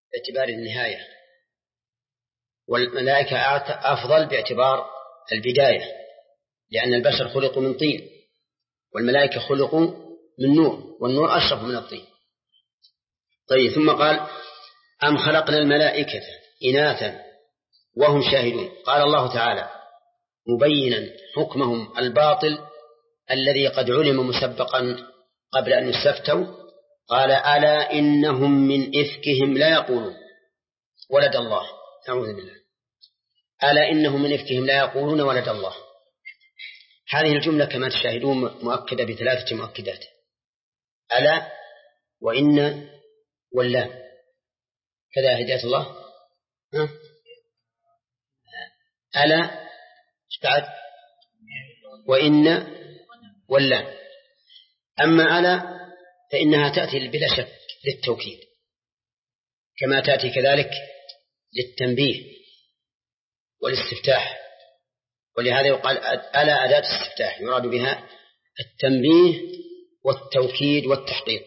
باعتبار النهاية، والملائكة أفضل باعتبار البداية، لأن البشر خلقوا من طين والملائكة خلقوا من نور، والنور أشرف من الطين. طيب، ثم قال أم خلقنا الملائكة إناثا وهم شاهدون. قال الله تعالى مبينا حكمهم الباطل الذي قد علم مسبقا قبل أن يستفتوا، قال ألا إنهم من إفكهم لا يقولون ولد الله. أعوذ بالله. ألا إنهم من إفكهم لا يقولون ولد الله. هذه الجملة كما تشاهدون مؤكدة بثلاثة مؤكدات: ألا وإن واللام. كذا هداية الله. ألا بعد وإن واللام. أما ألا فإنها تأتي بلا شك للتوكيد، كما تأتي كذلك للتنبيه والاستفتاح، ولهذا يقال ألا أداة استفتاح يراد بها التنبيه والتوكيد والتحقيق،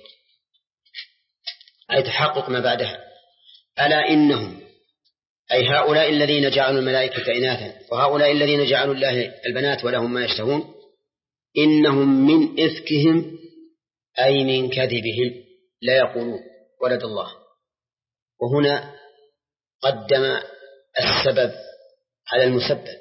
أي تحقق ما بعدها. ألا إنهم أي هؤلاء الذين جعلوا الملائكة إناثا، وهؤلاء الذين جعلوا الله البنات ولهم ما يشتهون، إنهم من إفكهم أي من كذبهم لا يقولون ولد الله. وهنا قدم السبب على المسبب.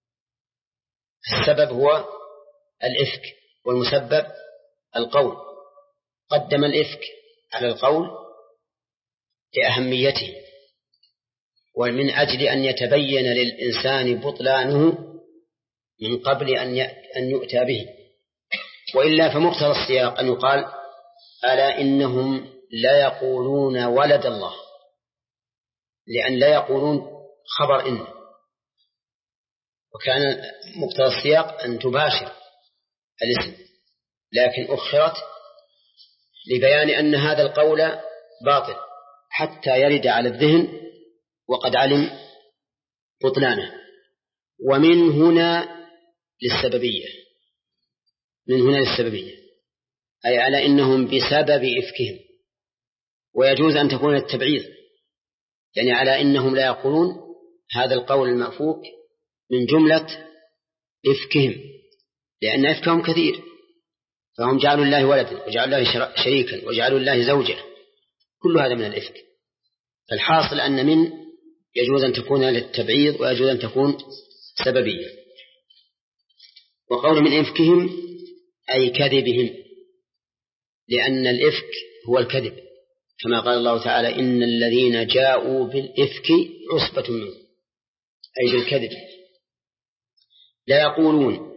السبب هو الإفك والمسبب القول. قدم الإفك على القول لأهميته، ومن أجل أن يتبين للإنسان بطلانه من قبل أن يؤتى به، وإلا فمقتضى السياق أن يقال ألا إنهم لا يقولون ولد الله، لأن لا يقولون خبر إن، وكان مقتضى السياق أن تباشر الاسم، لكن أخرت لبيان أن هذا القول باطل حتى يرد على الذهن وقد علم بطلانه. ومن هنا للسببية، من هنا للسببية أي على إنهم بسبب إفكهم، ويجوز أن تكون التبعيض، يعني على إنهم لا يقولون هذا القول المأفوك من جملة إفكهم، لأن إفكهم كثير، فهم جعلوا الله ولدا وجعلوا الله شريكا وجعلوا الله زوجة، كل هذا من الإفك. فالحاصل أن من يجوز أن تكون للتبعيض ويجوز أن تكون سببية. وقول من إفكهم أي كذبهم، لأن الإفك هو الكذب، كما قال الله تعالى إن الذين جاءوا بالإفك عصبة منهم، أي بالكذب. لا يقولون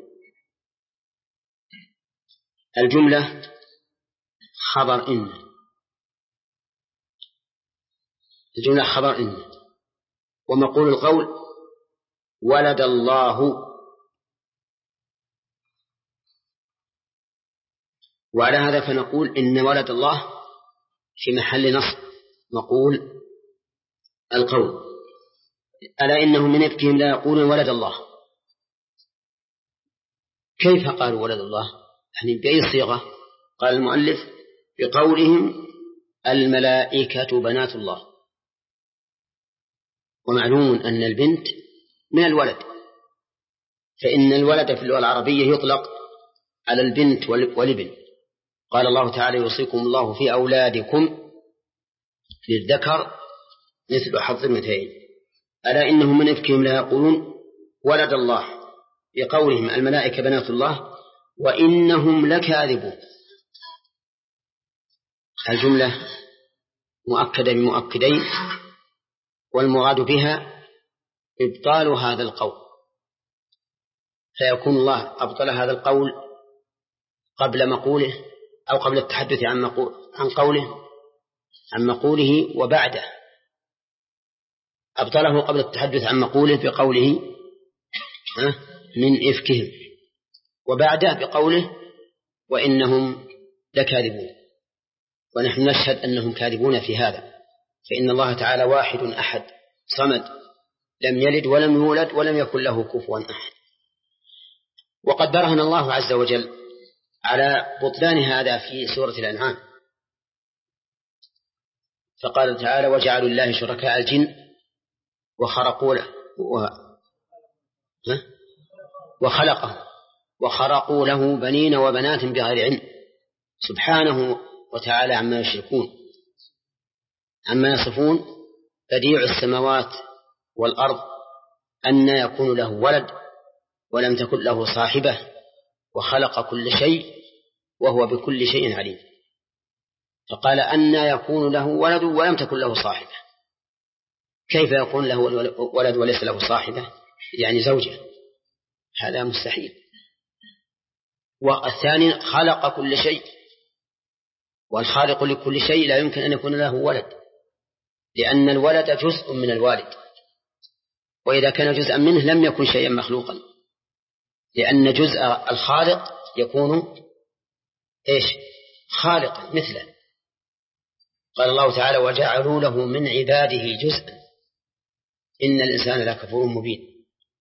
الجملة خبر إن، الجملة خبر إن، ومقول القول ولد الله. وعلى هذا فنقول إن ولد الله في محل نصب مقول القول. ألا إنهم من إفكهم لا يقولون ولد الله. كيف قالوا ولد الله؟ يعني بأي صيغة؟ قال المؤلف بقولهم الملائكة بنات الله. ومعلوم أن البنت من الولد، فإن الولد في اللغة العربية يطلق على البنت والابن. قال الله تعالى يوصيكم الله في أولادكم للذكر مثل حظ الأنثيين. ألا إنهم من إفكهم لا يقولون ولد الله بقولهم الملائكة بنات الله وإنهم لكاذبون. الجملة مؤكدة بمؤكدين، والمراد بها إبطال هذا القول، فيكون الله أبطل هذا القول قبل مقوله أو قبل التحدث عن مقوله وبعده. أبطله قبل التحدث عن مقوله بقوله من إفكهم، وبعده بقوله وإنهم لكاذبون. ونحن نشهد أنهم كاذبون في هذا، فإن الله تعالى واحد أحد صمد لم يلد ولم يولد ولم يكن له كفوا أحد. وقد برهن الله عز وجل على بطلان هذا في سورة الأنعام، فقال تعالى وجعلوا الله شركاء الجن وخرقوا له بنين وبنات بغير علم سبحانه وتعالى عما يشركون عما يصفون بديع السماوات والأرض أن يكون له ولد ولم تكن له صاحبة وخلق كل شيء وهو بكل شيء عليم. فقال أن يكون له ولد ولم تكن له صاحبة، كيف يكون له ولد وليس له صاحبة؟ يعني زوجة، هذا مستحيل. والثاني خلق كل شيء، والخالق لكل شيء لا يمكن أن يكون له ولد، لأن الولد جزء من الوالد، وإذا كان جزءا منه لم يكن شيئا مخلوقا، لأن جزء الخالق يكون خالقا مثله. قال الله تعالى وجعلوا له من عباده جزءا إن الإنسان لكفور مبين.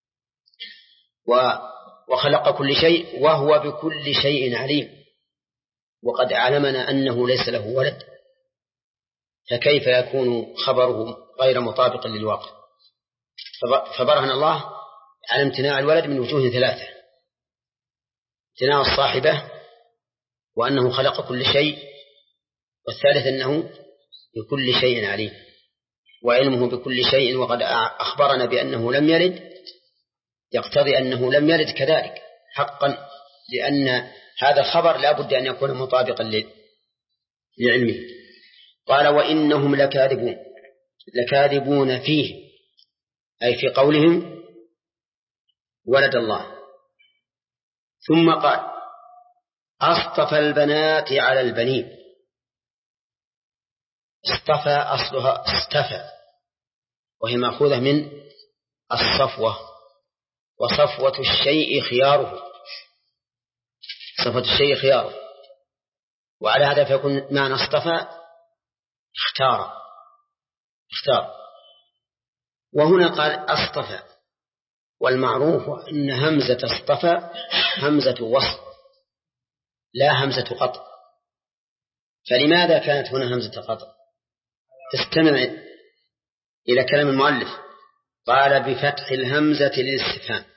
وخلق كل شيء وهو بكل شيء عليم، وقد علمنا أنه ليس له ولد، فكيف يكون خبره غير مطابق للواقع؟ فبرهن الله على امتناع الولد من وجوه ثلاثة: امتناع الصاحبة، وأنه خلق كل شيء، والثالث أنه بكل شيء عليم، وعلمه بكل شيء وقد أخبرنا بأنه لم يلد، يقتضي أنه لم يلد كذلك حقا، لأن هذا الخبر لا بد أن يكون مطابقا لعلمه. قال وإنهم لكاذبون فيه، أي في قولهم ولد الله. ثم قال أصطفى البنات على البنين. اصطفى أصلها اصطفى، وهي مأخوذة من الصفوة، وصفوة الشيء خياره، صفوة الشيء خياره، وعلى هذا فيكون معنى اصطفى اختار. وهنا قال اصطفى، والمعروف أن همزة اصطفى همزة وصل لا همزة قطع. فلماذا كانت هنا همزة قطع؟ استمع إلى كلام المؤلف، قال بفتح الهمزة للاستفهام.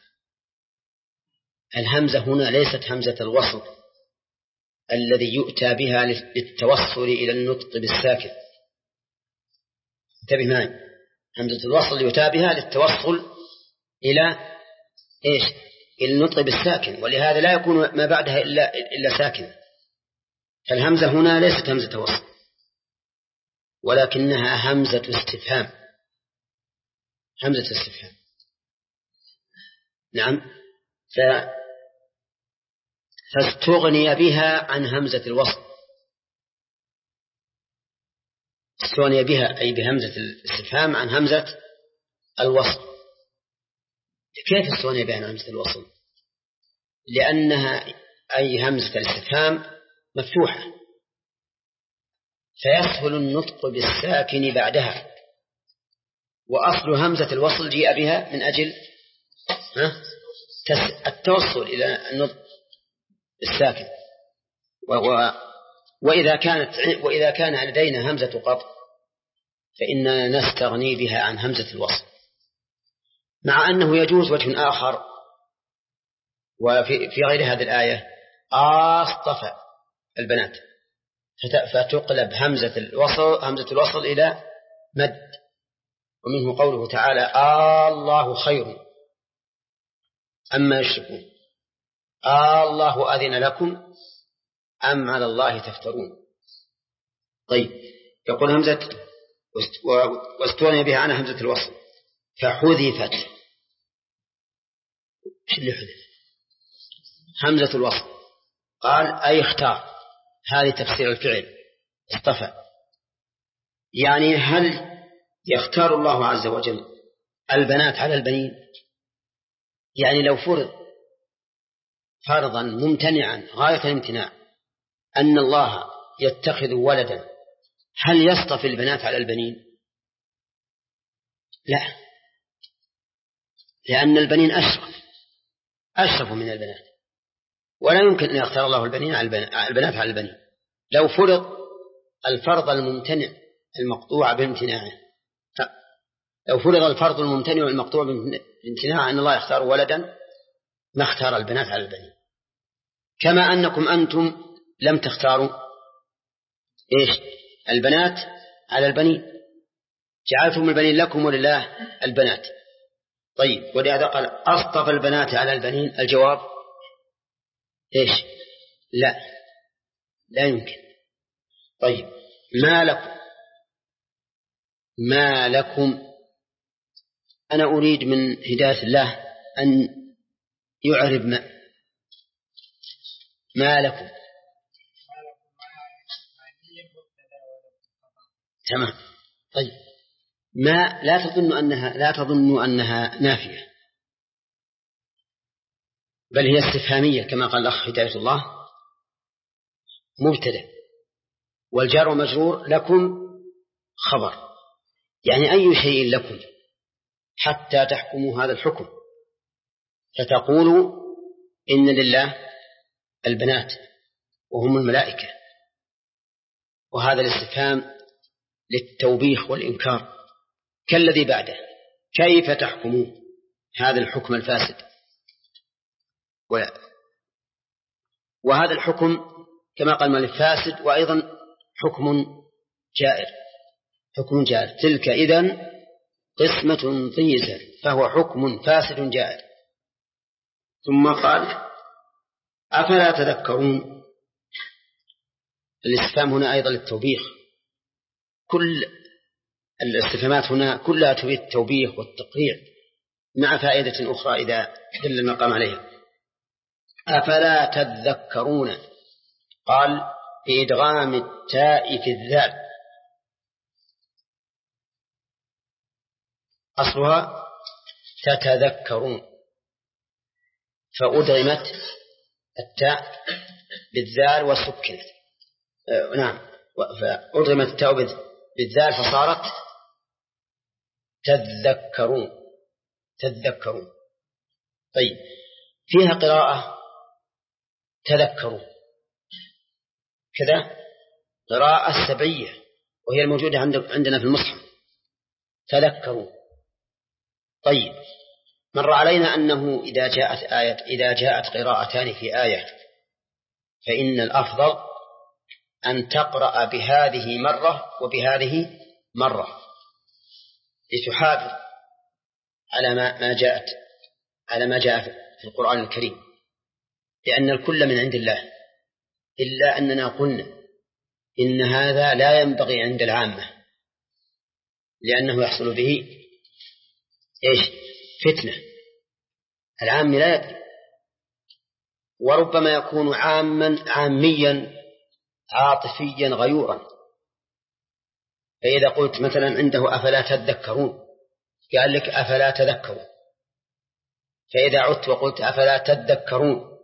الهمزة هنا ليست همزة الوصل الذي يؤتى بها للتوصل إلى النطق بالساكن، انتبه معي، همزة الوصل يؤتى بها للتوصل إلى إلى النطق بالساكن، ولهذا لا يكون ما بعدها إلا ساكن. فالهمزة هنا ليست همزة وصل، ولكنها همزة استفهام، همزة استفهام. نعم، فاستغني بها عن همزة الوصل، استغني بها أي بهمزة الاستفهام عن همزة الوصل. كيف استغني بها عن همزة الوصل؟ لأنها أي همزة الاستفهام مفتوحة، فيسهل النطق بالساكن بعدها، وأصل همزة الوصل جيء بها من أجل التوصل إلى النطق بالساكن. وإذا كان لدينا همزة قطع فإننا نستغني بها عن همزة الوصل، مع أنه يجوز وجه آخر وفي غير هذه الآية اصطفى البنات، فتقلب همزة الوصل إلى مد، ومنه قوله تعالى الله خير أما يشركون، الله أذن لكم أم على الله تفترون. طيب، يقول همزة واستغني بها عن همزة الوصل فحذفت. ايش اللي حذف؟ همزة الوصل. قال أي اختار، هذه تفسير الفعل اصطفى، يعني هل يختار الله عز وجل البنات على البنين؟ يعني لو فرض فرضا ممتنعا غاية الامتناع أن الله يتخذ ولدا، هل يصطفي البنات على البنين؟ لا، لأن البنين أشرف من البنات، ولا يمكن أن يختار الله البنين على البنات على البنين. لو فرض الفرض الممتنع المقطوع بامتناعه. لو فرض الفرض الممتنع المقطوع بامتناع أن الله يختار ولدا ما اختار البنات على البنين، كما أنكم أنتم لم تختاروا البنات على البنين، جعلتم البنين لكم ولله البنات. طيب، ولهذا قال أصطفى البنات على البنين. الجواب لا يمكن. طيب، ما لكم أنا أريد من هداية الله أن يعرب ما لكم. تمام. طيب، ما لا تظن أنها نافية، بل هي استفهامية كما قال الأخ هداية الله، مبتدأ والجار ومجرور، لكم خبر، يعني أي شيء لكم حتى تحكموا هذا الحكم فتقولوا إن لله البنات وهم الملائكة. وهذا الاستفهام للتوبيخ والإنكار كالذي بعده، كيف تحكمون هذا الحكم الفاسد. وهذا الحكم كما قال مالك فاسد، وأيضا حكم جائر. تلك إذن قسمة ضيزى، فهو حكم فاسد جائر. ثم قال أفلا تذكرون. الاستفهام هنا أيضا للتوبيخ، كل الاستفهامات هنا كلها تريد التوبيخ والتقريع مع فائدة أخرى إذا دل المقام عليها. أفلا تذكرون، قال بإدغام التاء في الذال، أصلها تتذكرون، فأدغمت التاء بالذال وسكنت. فأدغمت التاء بالذال فصارت تذكرون. طيب، فيها قراءة تذكروا كذا، قراءة سبعية وهي الموجودة عندنا في المصحف، تذكروا. طيب، مر علينا أنه إذا جاءت قراءتان في آية فإن الأفضل أن تقرأ بهذه مرة وبهذه مرة لتحافظ على ما جاء في القرآن الكريم، لأن الكل من عند الله، إلا أننا قلنا إن هذا لا ينبغي عند العامة، لأنه يحصل به فتنة. العام لا يدري، وربما يكون عاميا عاطفيا غيورا. فإذا قلت مثلا عنده أفلا تذكرون قال لك أفلا تذكروا، فإذا عدت وقلت أفلا تذكرون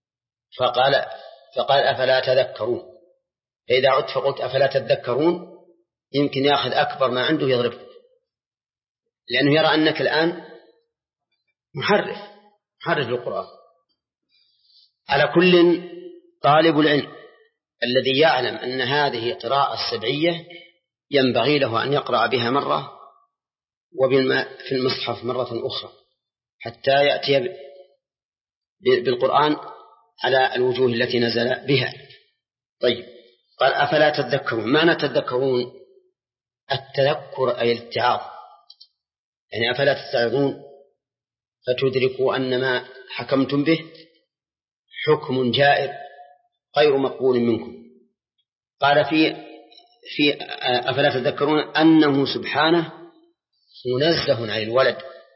فقال أفلا تذكرون، فإذا عدت فقلت أفلا تذكرون يمكن يأخذ أكبر ما عنده يضربه، لأنه يرى أنك الآن محرف للقرآن. على كل، طالب العلم الذي يعلم أن هذه قراءة سبعية ينبغي له أن يقرأ بها مرة في المصحف مرة أخرى حتى يأتي بالقرآن على الوجوه التي نزل بها. طيب، قال أفلا تذكرون. معنى تذكرون التذكر أي الاتعاظ، يعني أفلا تتعظون فتدركوا أن ما حكمتم به حكم جائر غير مقبول منكم. قال في أفلا تذكرون أنه سبحانه منزه عن الولد.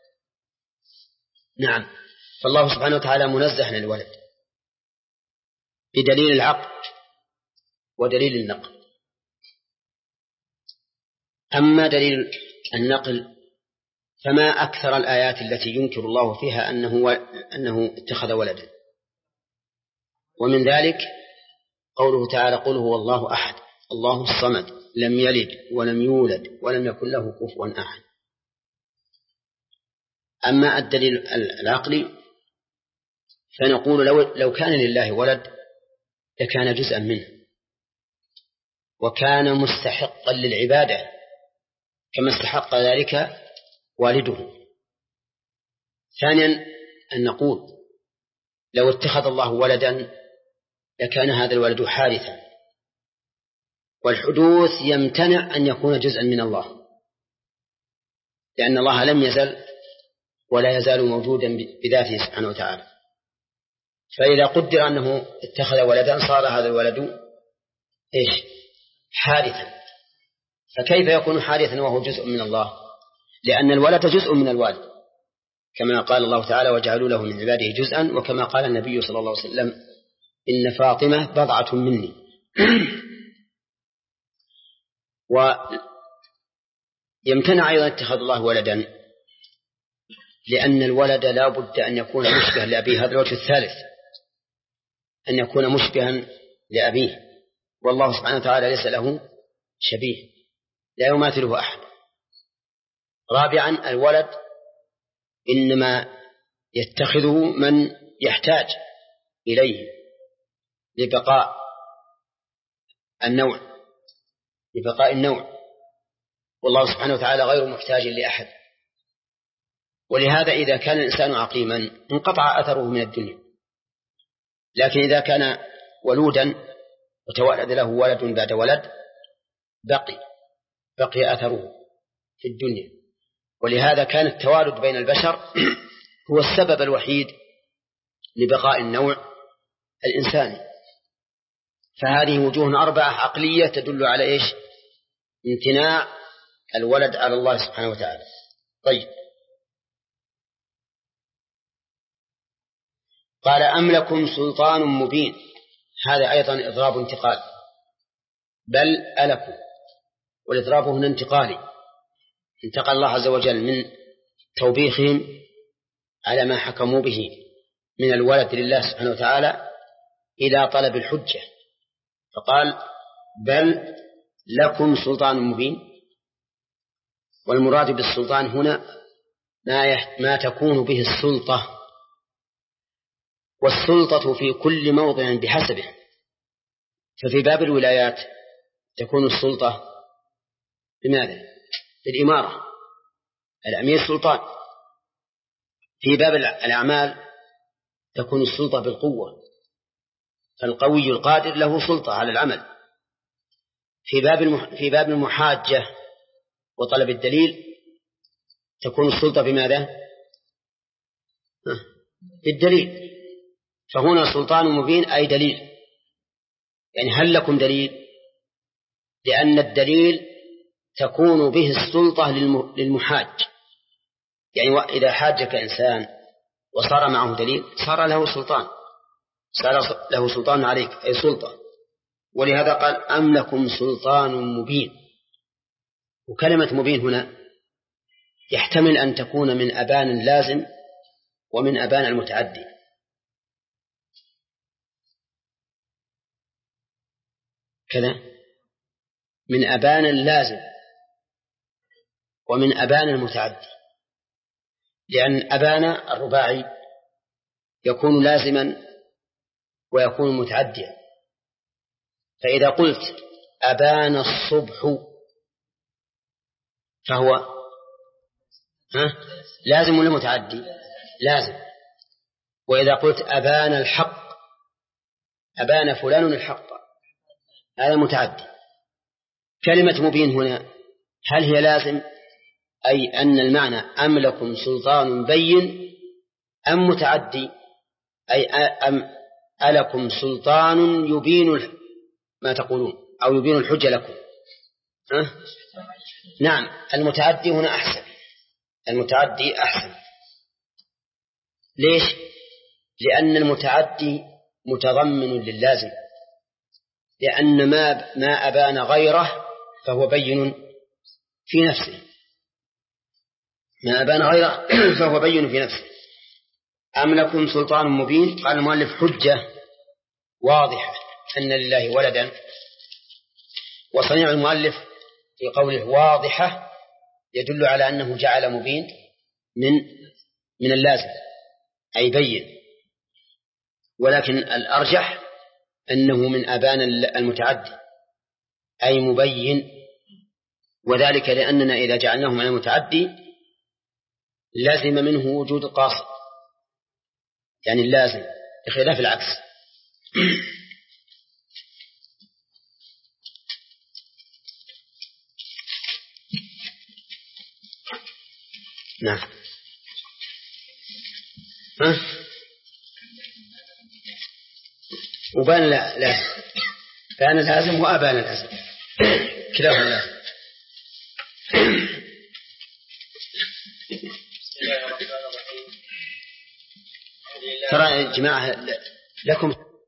نعم، فالله سبحانه وتعالى منزه عن الولد بدليل العقل ودليل النقل. أما دليل النقل فما أكثر الآيات التي ينكر الله فيها أنه اتخذ ولدا، ومن ذلك قوله تعالى قل هو الله أحد الله الصمد لم يلد ولم يولد ولم يكن له كفوا أحد. أما الدليل العقلي فنقول لو كان لله ولد لكان جزءا منه، وكان مستحقا للعبادة كما استحق ذلك والده. ثانيا أن نقول لو اتخذ الله ولدا لكان هذا الولد حادثا، والحدوث يمتنع أن يكون جزءا من الله، لأن الله لم يزل ولا يزال موجودا بذاته سبحانه وتعالى. فإذا قدر أنه اتخذ ولدا صار هذا الولد حادثا. فكيف يكون حادثا وهو جزء من الله؟ لأن الولد جزء من الوالد، كما قال الله تعالى وجعلوا له من عباده جزءا، وكما قال النبي صلى الله عليه وسلم إن فاطمة بضعة مني. ويمتنع أيضا اتخاذ الله ولدا، لأن الولد لا بد أن يكون مشبها لأبيه. هذا الوجه الثالث، أن يكون مشبها لأبيه، والله سبحانه وتعالى ليس له شبيه لا يماثله أحد. رابعا الولد إنما يتخذه من يحتاج إليه لبقاء النوع، والله سبحانه وتعالى غير محتاج لأحد. ولهذا إذا كان الإنسان عقيما انقطع أثره من الدنيا، لكن إذا كان ولودا وتولد له ولد بعد ولد بقي أثره في الدنيا. ولهذا كان التوارد بين البشر هو السبب الوحيد لبقاء النوع الإنساني. فهذه وجوه 4 عقلية تدل على امتناع الولد على الله سبحانه وتعالى. طيب، قال أم لكم سلطان مبين، هذا أيضا إضراب انتقال، بل ألكم، والإضراب هنا انتقالي، انتقل الله عز وجل من توبيخهم على ما حكموا به من الولد لله سبحانه وتعالى إلى طلب الحجة، فقال بل لكم سلطان مبين. والمراد بالسلطان هنا ما تكون به السلطة، والسلطة في كل موضع بحسبه. ففي باب الولايات تكون السلطة بماذا؟ بالإمارة، الأمير سلطان. في باب الأعمال تكون السلطة بالقوة، فالقوي القادر له سلطة على العمل. في باب المحاجة وطلب الدليل تكون السلطة بماذا؟ بالدليل. فهنا سلطان مبين أي دليل، يعني هل لكم دليل؟ لأن الدليل تكون به السلطة للمحاج، يعني إذا حاجك إنسان وصار معه دليل صار له سلطان عليك، أي سلطة. ولهذا قال أم لكم سلطان مبين. وكلمة مبين هنا يحتمل أن تكون من أبان اللازم ومن أبان المتعدي. كذا من أبان اللازم ومن أبان المتعدي، لأن أبان الرباعي يكون لازما ويكون متعديا. فإذا قلت أبان الصبح فهو لازم ولا متعدي؟ لازم. وإذا قلت أبان الحق، أبان فلان الحق، هذا متعدي. كلمة مبين هنا هل هي لازم، أي أن المعنى أم لكم سلطان بين، أم متعدي أي أم ألكم سلطان يبين ما تقولون أو يبين الحجة لكم؟ نعم، المتعدي هنا أحسن، المتعدي أحسن. ليش؟ لأن المتعدي متضمن للازم، لأن ما أبان غيره فهو بين في نفسه، ما أبان غيره فهو بين في نفسه. أم لكم سلطان مبين، قال المؤلف حجة واضحة أن لله ولدا. وصنيع المؤلف في قوله واضحة يدل على أنه جعل مبين من اللازم أي بين، ولكن الأرجح أنه من أبان المتعدي أي مبين، وذلك لأننا إذا جعلناه معنى متعدي لازم منه وجود القاصد، يعني اللازم، بخلاف العكس. نعم. وبان لا بان لازم وأبان لازم كلاهما لازم. ترى يا جماعة لكم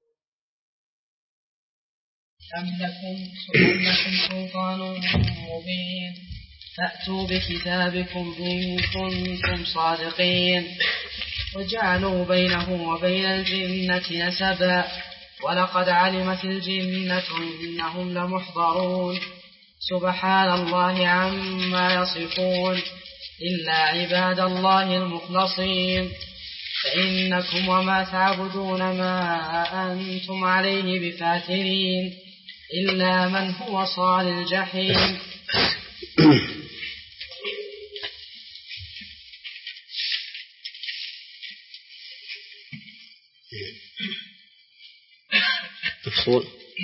أم لكم سلطان مبين فأتوا بكتابكم إن كنتم صادقين. وجعلوا بينه وبين الجنة نسبا ولقد علمت الجنة إنهم لمحضرون. سبحان الله عما يصفون إلا عباد الله المخلصين. فإنكم وما تعبدون ما أنتم عليه بفاترين إلا من هو صال الجحيم. أعوذ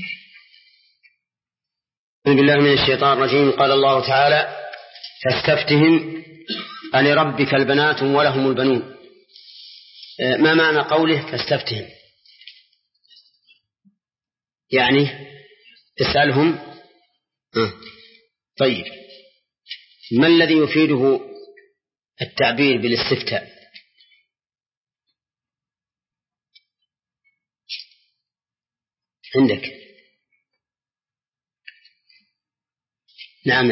بالله من الشيطان الرجيم. قال الله تعالى: فاستفتهم ألربك البنات ولهم البنون. ما معنى قوله فاستفتهم؟ يعني اسألهم. طيب، ما الذي يفيده التعبير بالاستفتاء؟ عندك؟ نعم،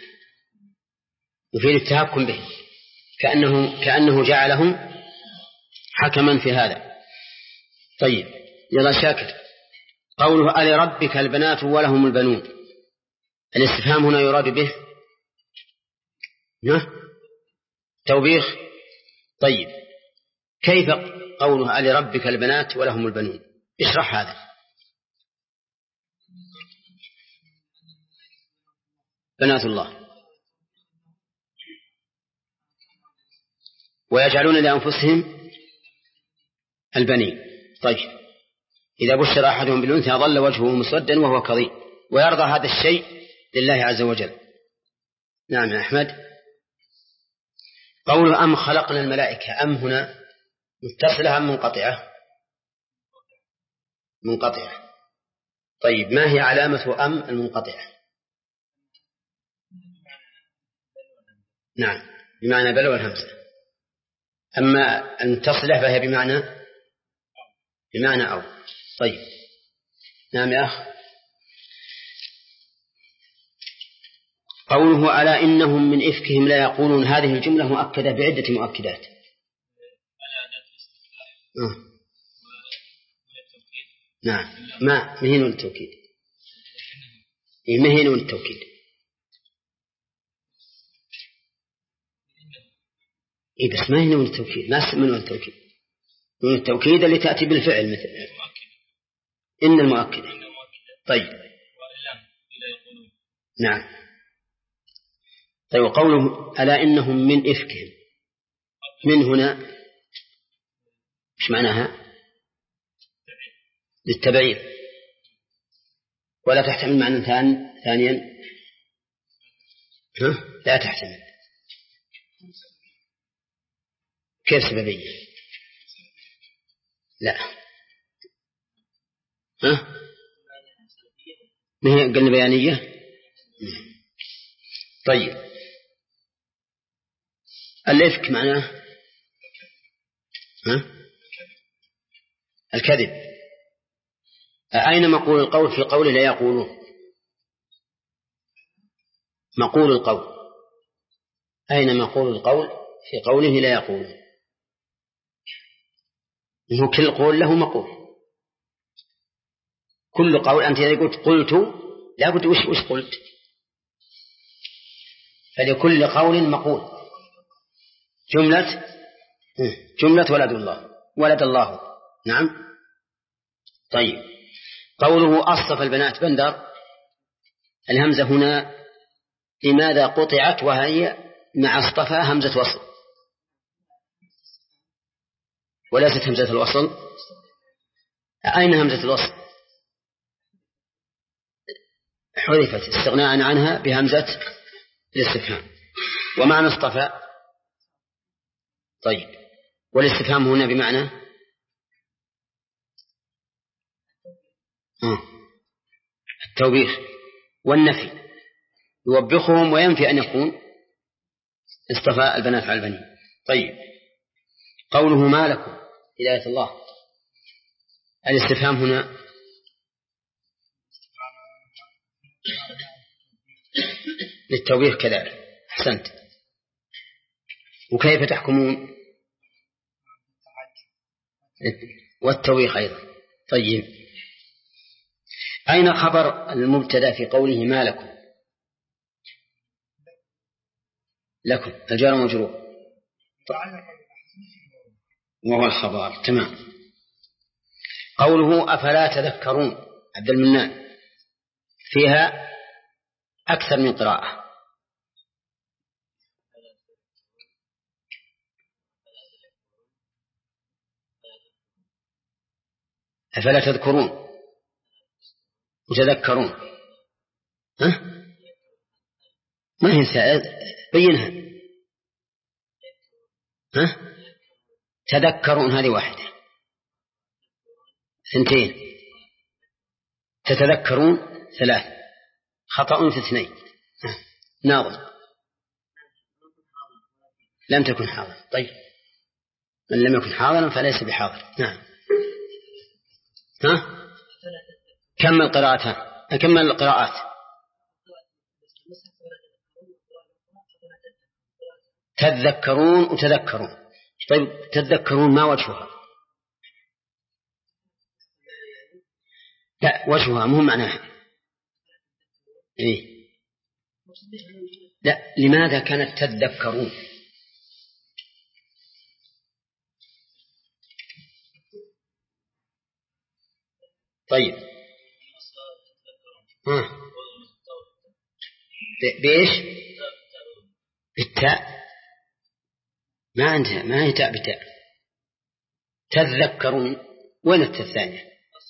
يفيد التهكم به، كأنه جعلهم حكما في هذا. طيب يلا شاكر، قوله ألربك البنات ولهم البنون، الاستفهام هنا يراد به توبيخ. طيب كيف قوله ألربك البنات ولهم البنون؟ اشرح هذا. بنات الله ويجعلون لأنفسهم البنين. طيب، إذا بشر أحدهم بالأنثى ظل وجهه مسودا وهو كظيم، ويرضى هذا الشيء لله عز وجل. نعم يا أحمد. قوله أم خلقنا الملائكة، أم هنا متصلة أم منقطعة؟ منقطعة. طيب ما هي علامة أم المنقطعة؟ نعم بمعنى بل والهمزة. أما المتصلة فهي بمعنى أو. طيب نعم يا أخ. قوله ألا إنهم من إفكهم لا يقولون، هذه الجملة مؤكدة بعدة مؤكدات. نعم، ما مهين التوكيد. مهين التوكيد. بس ما هي نون التوكيد، ما اسم نون التوكيد. نون التوكيد اللي تأتي بالفعل مثل إن المؤكدة. طيب نعم. طيب قوله ألا إنهم من إفكهم، من هنا إيش معناها؟ للتبعيد، ولا تحتمل معنى ثانيا. لا تحتمل. كيف سببية؟ لا. ما هي قلنا بيانية. طيب الإفك معناه الكذب. أين مقول القول في قوله لا يقولون؟ مقول القول، أين مقول القول في قوله لا يقولون؟ إنه كل قول له مقول. كل قول أنت إذا قلت لا قلت وش قلت، فلكل قول مقول. جملة ولد الله. نعم. طيب قوله أصطفى البنات، بندر الهمزة هنا لماذا قطعت وهي مع اصطفى همزة وصل وليست همزة الوصل؟ أين همزة الوصل؟ حذفت استغناء عنها بهمزة الاستفهام. ومعنى اصطفى؟ طيب، والاستفهام هنا بمعنى التوبيخ والنفي، يوبخهم وينفي أن يكون اصطفى البنات على البنين. طيب، قوله ما لكم هداية الله، الاستفهام هنا للتوبيخ كذلك. أحسنت. وكيف تحكمون؟ والتوبيخ أيضا. طيب، أين خبر المبتدأ في قوله ما لكم؟ لكم الجار ومجرور وهو الخبر. تمام. قوله أفلا تذكرون عبد المنان فيها أكثر من قراءة. أفلا تذكرون وتذكرون، ما هي بينها. تذكرون هذه واحدة. ثنتين. تتذكرون ثلاث. خطأ في اثنين. ناظر لم تكن حاضر. طيب، من لم يكن حاضرا فليس بحاضر. نعم. كمل قراءتها، كمل القراءات. تذكرون وتذكرون. طيب، تذكرون ما وجهها؟ لا، وجهها مو معناها. إيه؟ لا، لماذا كانت تذكرون؟ طيب، بإيش؟ بالتاء. ما عندها، ما هي تاء بتاء. تذكرون وين التاء الثانية؟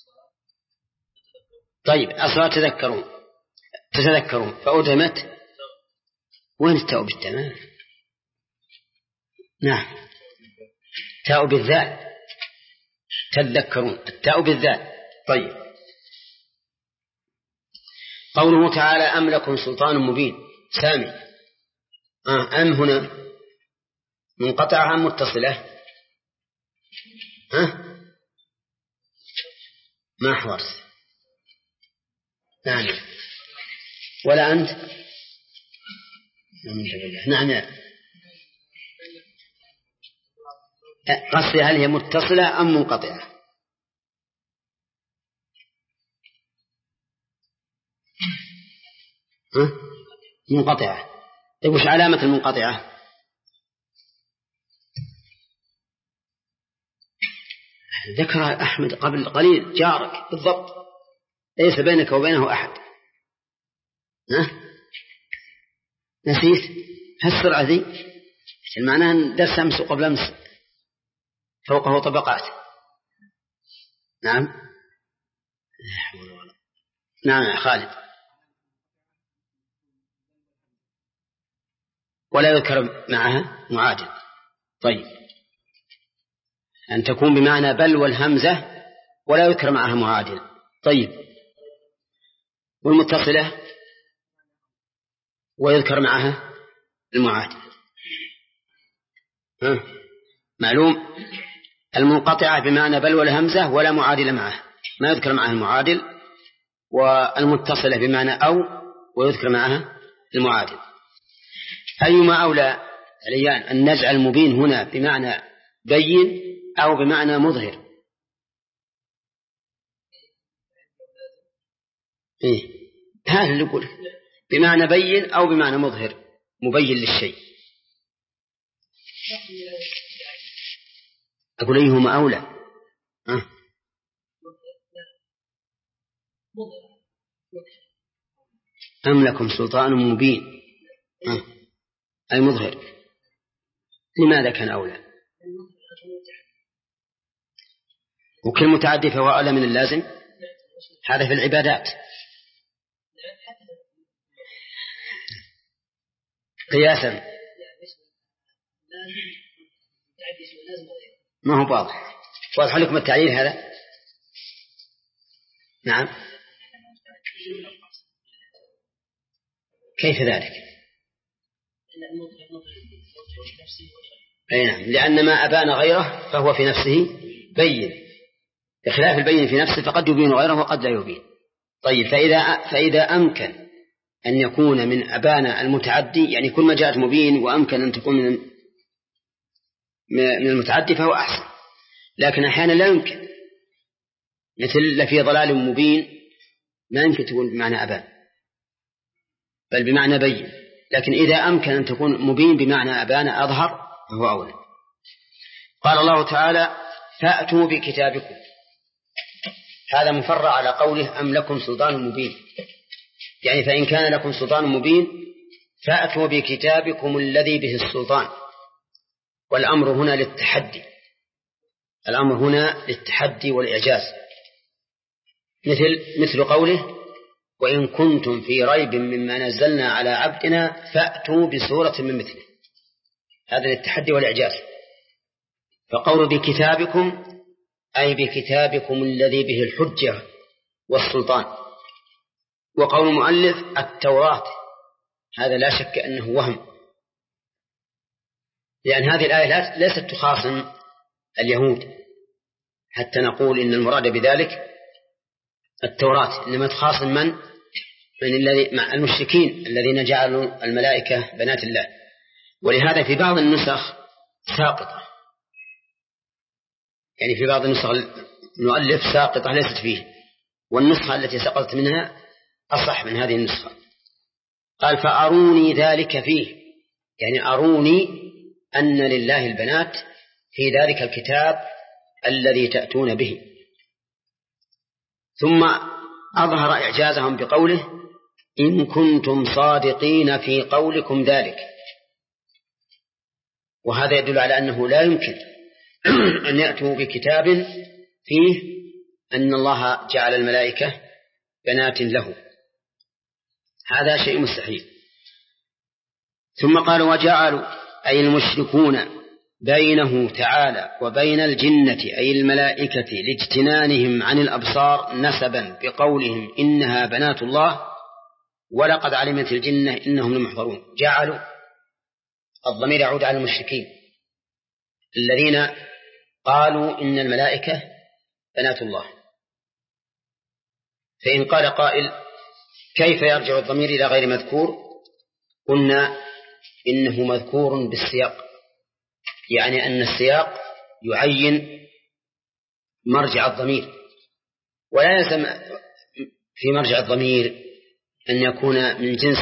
طيب، أصلا تتذكرون فأدمت. وين التاء بالتاء؟ نعم، تاء بالذال. تذكرون التاء بالذال. طيب، قوله تعالى أم لكم سلطان مبين. سامي، أم هنا منقطعة أم متصلة؟ ما حورس. نعم. ولا أنت؟ نعم. قصدي هل هي متصلة أم منقطعة؟ منقطعة. طيب، وش علامة المنقطعة؟ ذكر أحمد قبل قليل جارك بالضبط، ليس بينك وبينه أحد. نسيت هالسرعة ذي؟ المعنى أن درس أمس وقبل أمس فوقه طبقات. نعم. نعم يا خالد. ولا يذكر معها معادل. طيب، أن تكون بمعنى بل والهمزة ولا يذكر معها معادل. طيب، والمتصلة ويذكر معها المعادل. معلوم. المنقطعة بمعنى بل والهمزة ولا معادل معها، ما يذكر معها المعادل. والمتصلة بمعنى أو ويذكر معها المعادل. أيما أولى عليان أن نجعل المبين هنا بمعنى بين أو بمعنى مظهر؟ هذا اللي يقول بمعنى بين أو بمعنى مظهر، مبين للشيء. أقول أيهما أولى؟ أم لكم سلطان مبين أي مظهر. لماذا كان أولى؟ وكل متعدي فهو أولى من اللازم. هذا في العبادات قياسا ما هو واضح. واضح لكم التعليل هذا؟ نعم. كيف ذلك؟ أي نعم، لأن ما أبان غيره فهو في نفسه بين، بخلاف البين في نفسه فقد يبين غيره وقد لا يبين. طيب، فإذا أمكن أن يكون من أبان المتعدي، يعني كل ما جاءت مبين وأمكن أن تكون من المتعدي فهو أحسن. لكن أحيانا لا يمكن، مثل لفي ضلال مبين ما يمكن تكون بمعنى أبان بل بمعنى بين. لكن إذا أمكن أن تكون مبين بمعنى أبان أظهر فهو أولى. قال الله تعالى فأتوا بكتابكم، هذا مفرع على قوله أم لكم سلطان مبين، يعني فإن كان لكم سلطان مبين فأتوا بكتابكم الذي به السلطان. والأمر هنا للتحدي، الأمر هنا للتحدي والإعجاز، مثل قوله وإن كنتم في ريب مما نزلنا على عبدنا فأتوا بسورة من مثله، هذا للتحدي والإعجاز. فقول بكتابكم أي بكتابكم الذي به الحجة والسلطان. وقول المؤلف التوراة، هذا لا شك أنه وهم، لأن هذه الآية ليست تخاصم اليهود حتى نقول إن المراد بذلك التوراة، إنما تخاصم من المشركين الذين جعلوا الملائكة بنات الله. ولهذا في بعض النسخ ساقطة، يعني في بعض النسخ المؤلف ساقطة ليست فيه، والنسخة التي سقطت منها أصح من هذه النسخة. قال فأروني ذلك فيه، يعني أروني أن لله البنات في ذلك الكتاب الذي تأتون به. ثم أظهر إعجازهم بقوله إن كنتم صادقين في قولكم ذلك، وهذا يدل على أنه لا يمكن أن يأتوا بكتاب فيه أن الله جعل الملائكة بنات له، هذا شيء مستحيل. ثم قال وجعلوا أي المشركون بينه تعالى وبين الجنة أي الملائكة لاجتنانهم عن الأبصار نسبا بقولهم إنها بنات الله ولقد علمت الجنة إنهم لمحضرون. جعلوا الضمير يعود على المشركين الذين قالوا إن الملائكة بنات الله. فإن قال قائل كيف يرجع الضمير إلى غير مذكور؟ قلنا إنه مذكور بالسياق، يعني أن السياق يعين مرجع الضمير، ولا يلزم في مرجع الضمير أن يكون من جنس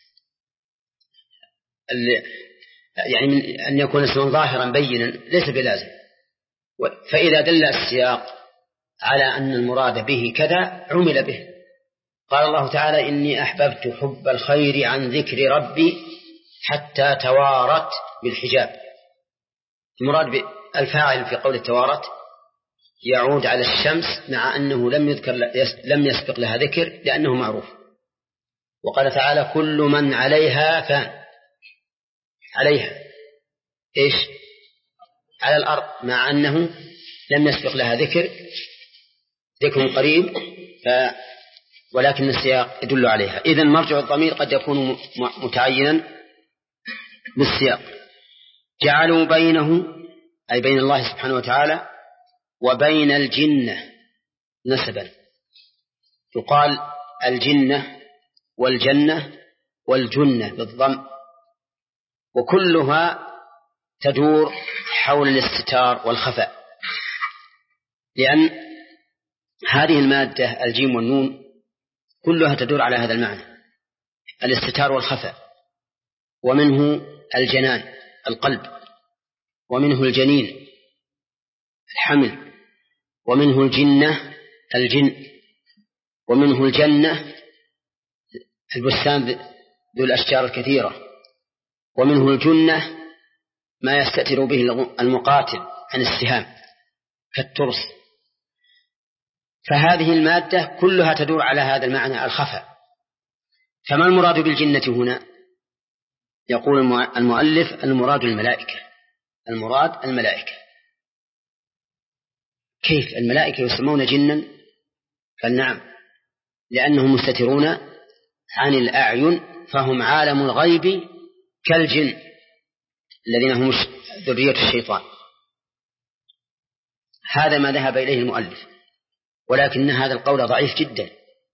يعني أن يكون اسما ظاهرا بينا، ليس بلازم. فإذا دل السياق على أن المراد به كذا عمل به. قال الله تعالى إني أحببت حب الخير عن ذكر ربي حتى توارت بالحجاب. المراد بالفاعل في قول التوارت يعود على الشمس، مع أنه لم يسبق لها ذكر لأنه معروف. وقال تعالى كل من عليها فان، عليها إيش؟ على الأرض، مع أنه لم يسبق لها ذكر قريب، ولكن السياق يدل عليها. إذن مرجع الضمير قد يكون متعينا بالسياق. جعلوا بينه أي بين الله سبحانه وتعالى وبين الجنة نسبا، يقال الجنة والجنة والجنة بالضم، وكلها تدور حول الاستتار والخفاء، لأن هذه المادة الجيم والنون كلها تدور على هذا المعنى الاستتار والخفاء. ومنه الجنان القلب، ومنه الجنين الحمل، ومنه الجنة الجن، ومنه الجنة البستان ذو الأشجار الكثيرة، ومنه الجنة ما يستتر به المقاتل عن السهام كالترس. فهذه المادة كلها تدور على هذا المعنى الخفاء. فما المراد بالجنة هنا؟ يقول المؤلف المراد الملائكة. المراد الملائكة. كيف الملائكة يسمون جنا؟ قال نعم، لأنهم مستترون عن الأعين، فهم عالم الغيب كالجن الذين هم ذرية الشيطان. هذا ما ذهب إليه المؤلف، ولكن هذا القول ضعيف جدا،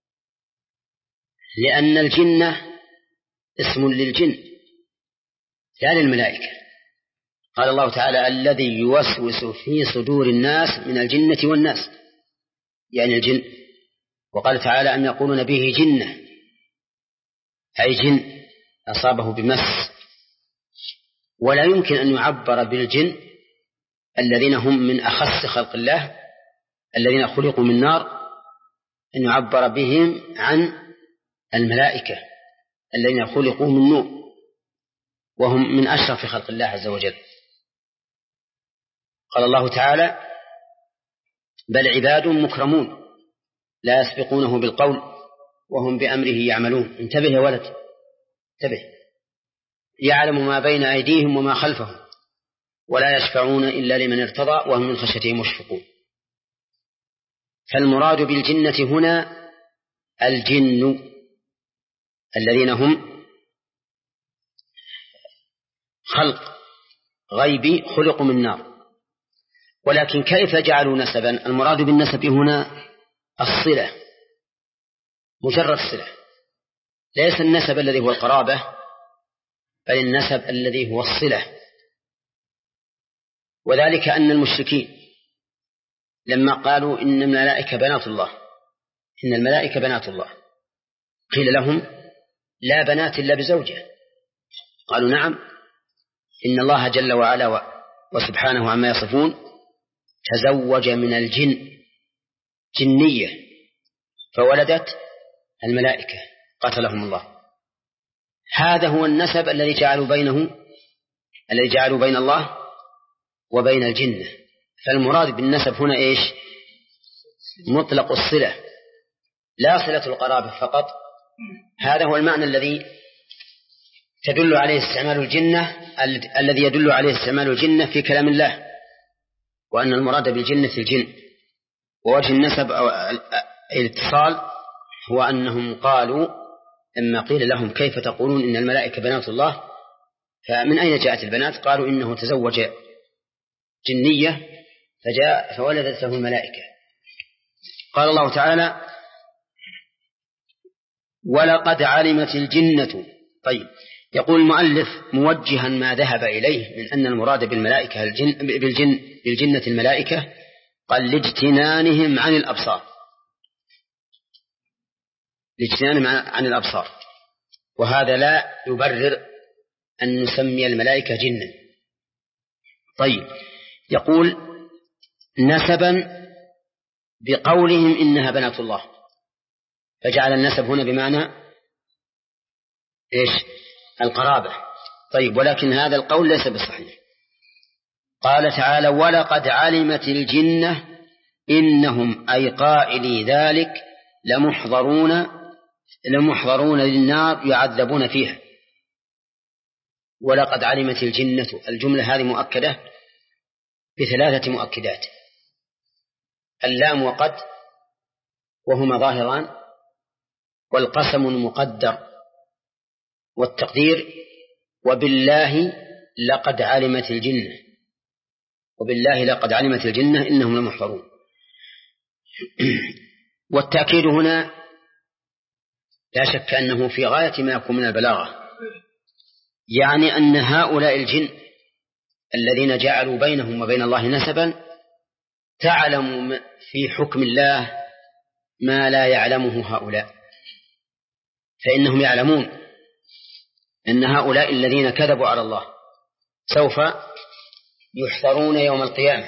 لأن الجنة اسم للجن لا للملائكة. قال الله تعالى الذي يوسوس في صدور الناس من الجنة والناس، يعني الجن. وقال تعالى أن يقولون به جنة، أي جن أصابه بمس. ولا يمكن أن يعبر بالجن الذين هم من أخص خلق الله الذين خلقوا من نار، أن يعبر بهم عن الملائكة الذين خلقوا من نور وهم من أشرف خلق الله عز وجل. قال الله تعالى بل عباد مكرمون لا يسبقونه بالقول وهم بأمره يعملون. انتبه يا ولد، انتبه. يعلم ما بين أيديهم وما خلفهم ولا يشفعون إلا لمن ارتضى وهم من خشيته مشفقون. فالمراد بالجنة هنا الجن الذين هم خلق غيبي خلقوا من نار. ولكن كيف جعلوا نسبا؟ المراد بالنسب هنا الصلة، مجرد صلة، ليس النسب الذي هو القرابة، بل النسب الذي هو الصلة. وذلك أن المشركين لما قالوا إن الملائكة بنات الله، إن الملائكة بنات الله، قيل لهم لا بنات إلا بزوجة. قالوا نعم، إن الله جل وعلا وسبحانه عما يصفون تزوج من الجن جنية فولدت الملائكة قتلهم الله. هذا هو النسب الذي جعلوا بين الله وبين الجنة. فالمراد بالنسب هنا إيش؟ مطلق الصلة، لا صلة القرابة فقط. هذا هو المعنى الذي تدل عليه استعمال الجنة، الذي يدل عليه استعمال الجنة في كلام الله، وأن المراد بالجنة الجن. ووجه النسب أو الاتصال هو أنهم قالوا لما قيل لهم كيف تقولون إن الملائكة بنات الله، فمن أين جاءت البنات؟ قالوا إنه تزوج جنية فولدت له الملائكة. قال الله تعالى ولقد علمت الجنة. طيب، يقول المؤلف موجها ما ذهب إليه من أن المراد بالملائكة بالجنة الملائكة، قال لاجتنانهم عن الأبصار، لاجتنانهم عن الأبصار. وهذا لا يبرر أن نسمي الملائكة جنا. طيب، يقول نسبا بقولهم إنها بنات الله، فجعل النسب هنا بمعنى إيش؟ القرابة. طيب، ولكن هذا القول ليس بصحيح. قال تعالى ولقد علمت الجنة إنهم أي قائلي ذلك لمحضرون للنار يعذبون فيها. ولقد علمت الجنة، الجملة هذه مؤكدة بثلاثة مؤكدات: اللام وقد وهما ظاهران، والقسم المقدر، والتقدير وبالله لقد علمت الجنة، وبالله لقد علمت الجنة إنهم لمحضرون. والتأكيد هنا لا شك أنه في غاية ما يكون من البلاغة، يعني أن هؤلاء الجن الذين جعلوا بينهم وبين الله نسبا تعلم في حكم الله ما لا يعلمه هؤلاء، فإنهم يعلمون أن هؤلاء الذين كذبوا على الله سوف يحضرون يوم القيامة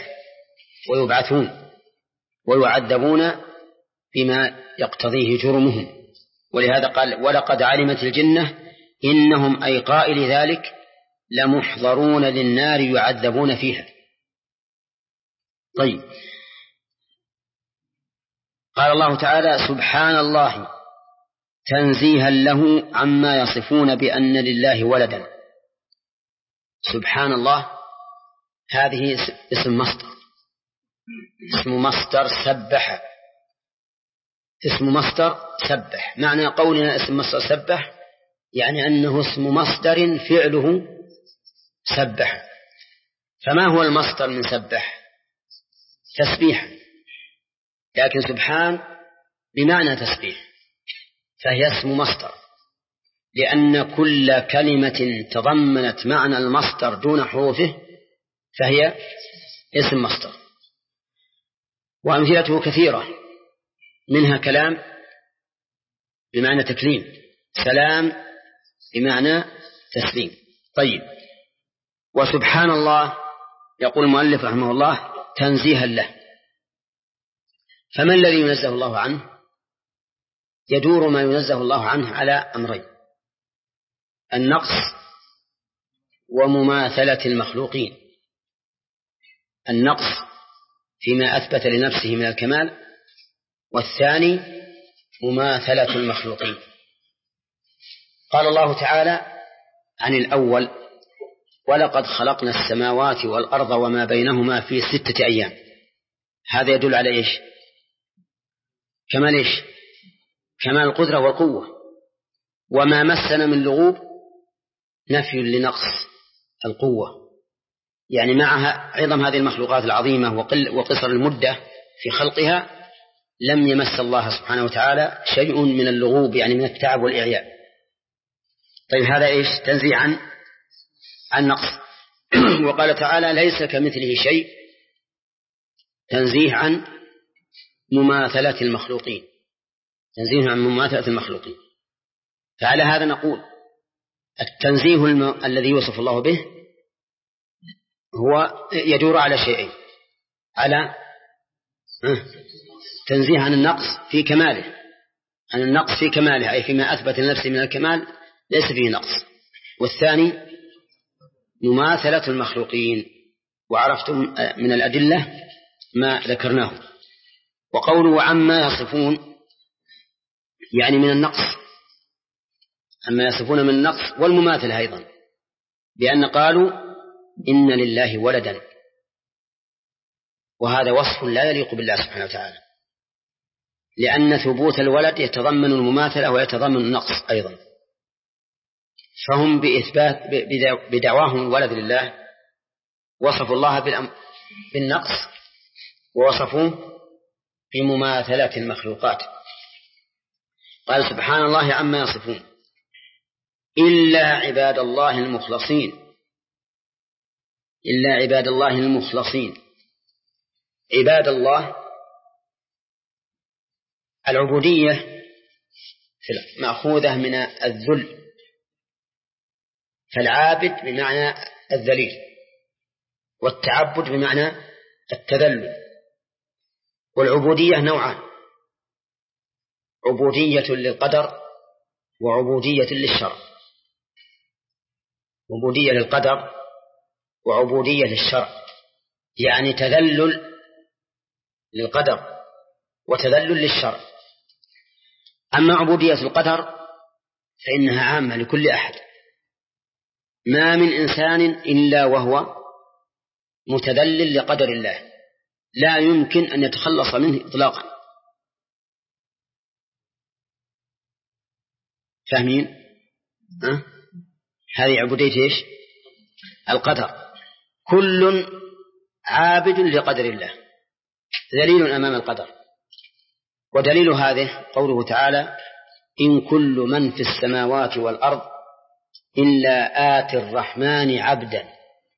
ويبعثون ويعذبون بما يقتضيه جرمهم، ولهذا قال ولقد علمت الجنة إنهم أي قائل ذلك لمحضرون للنار يعذبون فيها. طيب، قال الله تعالى سبحان الله تنزيها له عما يصفون بأن لله ولدا. سبحان الله هذه اسم مصدر، اسم مصدر سبح، اسم مصدر سبح. معنى قولنا اسم مصدر سبح يعني أنه اسم مصدر فعله سبح. فما هو المصدر من سبح؟ تسبيح، لكن سبحان بمعنى تسبيح، فهي اسم مصدر، لأن كل كلمة تضمنت معنى المصدر دون حروفه فهي اسم مصدر. وأمثلته كثيرة، منها كلام بمعنى تكليم، سلام بمعنى تسليم. طيب، وسبحان الله يقول المؤلف رحمه الله تنزيها له. فما الذي ينزه الله عنه؟ يدور ما ينزه الله عنه على أمرين: النقص ومماثلة المخلوقين. النقص فيما أثبت لنفسه من الكمال، والثاني مماثلة المخلوقين. قال الله تعالى عن الأول ولقد خلقنا السماوات والأرض وما بينهما في 6 أيام. هذا يدل على إيش؟ كمال إيش؟ كمال القدرة والقوة. وما مسنا من لغوب نفي لنقص القوة، يعني معها عظم هذه المخلوقات العظيمة وقصر المدة في خلقها لم يمس الله سبحانه وتعالى شيء من اللغوب، يعني من التعب والإعياء. طيب، هذا إيش؟ تنزيه عن نقص. وقال تعالى ليس كمثله شيء، تنزيه عن مماثلة المخلوقين، تنزيه عن مماثلة المخلوقين. فعلى هذا نقول التنزيه الذي يوصف الله به هو يدور على شيئين: على تنزيه عن النقص في كماله، عن النقص في كماله أي فيما أثبت لنفسه من الكمال ليس فيه نقص، والثاني مماثلة المخلوقين. وعرفتم من الأدلة ما ذكرناه. وقوله عما يصفون يعني من النقص، عما يصفون من النقص والمماثلة أيضا، بأن قالوا إن لله ولدا، وهذا وصف لا يليق بالله سبحانه وتعالى، لأن ثبوت الولد يتضمن المماثلة ويتضمن النقص أيضا. فهم بإثبات بدعواهم الولد لله وصفوا الله بالنقص ووصفوه بمماثلة المخلوقات. قال سبحان الله عما يصفون إلا عباد الله المخلصين، إلا عباد الله المخلصين. عباد الله العبودية مأخوذة من الذل، فالعابد بمعنى الذليل، والتعبد بمعنى التذلل. والعبودية نوعان: عبودية للقدر وعبودية للشرع. عبودية للقدر وعبودية للشرع، يعني تذلل للقدر وتذلل للشرع. أما عبودية القدر فإنها عامة لكل أحد، ما من إنسان إلا وهو متذلل لقدر الله، لا يمكن أن يتخلص منه إطلاقا. فاهمين؟ هذه عبودية إيش؟ القدر. كل عابد لقدر الله، ذليل أمام القدر. ودليل هذه قوله تعالى إن كل من في السماوات والأرض إلا آتي الرحمن عبدا.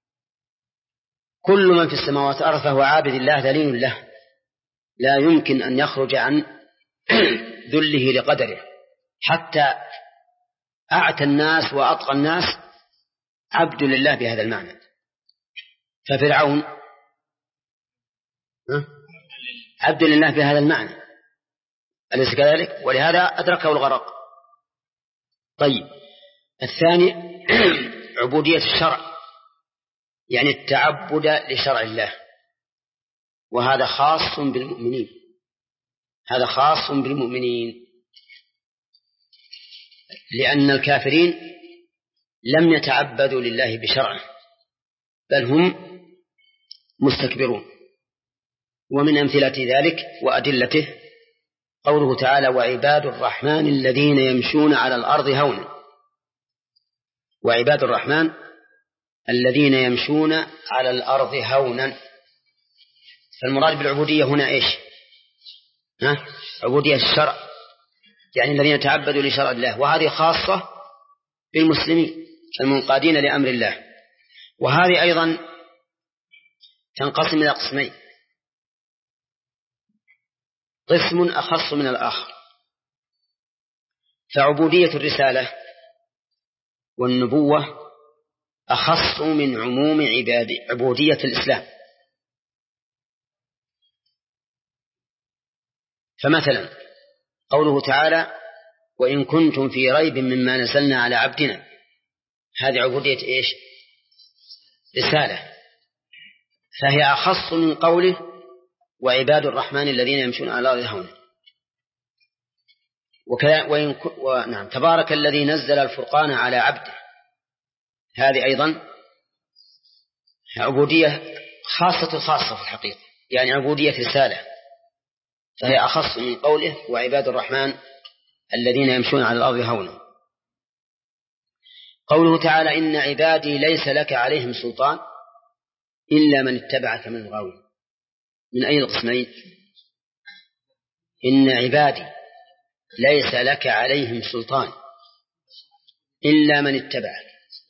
كل من في السماوات والأرض فهو عابد الله ذليل له، لا يمكن أن يخرج عن ذله لقدره. حتى أعتى الناس وأطغى الناس عبد لله بهذا المعنى. ففرعون عبد لله بهذا المعنى، أليس كذلك؟ ولهذا أدركه الغرق طيب، الثاني عبودية الشرع، يعني التعبد لشرع الله، وهذا خاص بالمؤمنين، هذا خاص بالمؤمنين، لأن الكافرين لم يتعبدوا لله بشرعه بل هم مستكبرون. ومن أمثلة ذلك وأدلته قوله تعالى: وعباد الرحمن الذين يمشون على الأرض هونا. وعباد الرحمن الذين يمشون على الأرض هونا، فالمراد بالعبودية هنا إيش؟ عبودية الشرع، يعني الذين يتعبدوا لشرع الله، وهذه خاصة بالمسلمين المنقادين لأمر الله. وهذه أيضا تنقسم إلى قسمين: قسم أخص من الآخر، فعبودية الرسالة والنبوة أخص من عموم عبودية الإسلام. فمثلا قوله تعالى: وإن كنتم في ريب مما نزلنا على عبدنا، هذه عبودية إيش؟ رسالة، فهي أخص من قوله: وعباد الرحمن الذين يمشون على الأرض هونا. نعم، تبارك الذي نزل الفرقان على عبده، هذه أيضا عبودية خاصة في الحقيقة، يعني عبودية رسالة، فهي أخص من قوله: وعباد الرحمن الذين يمشون على الأرض هونا. قوله تعالى: إن عبادي ليس لك عليهم سلطان إلا من اتبعك من الغاوين، من أي القسمين؟ إن عبادي ليس لك عليهم سلطان إلا من اتبعك.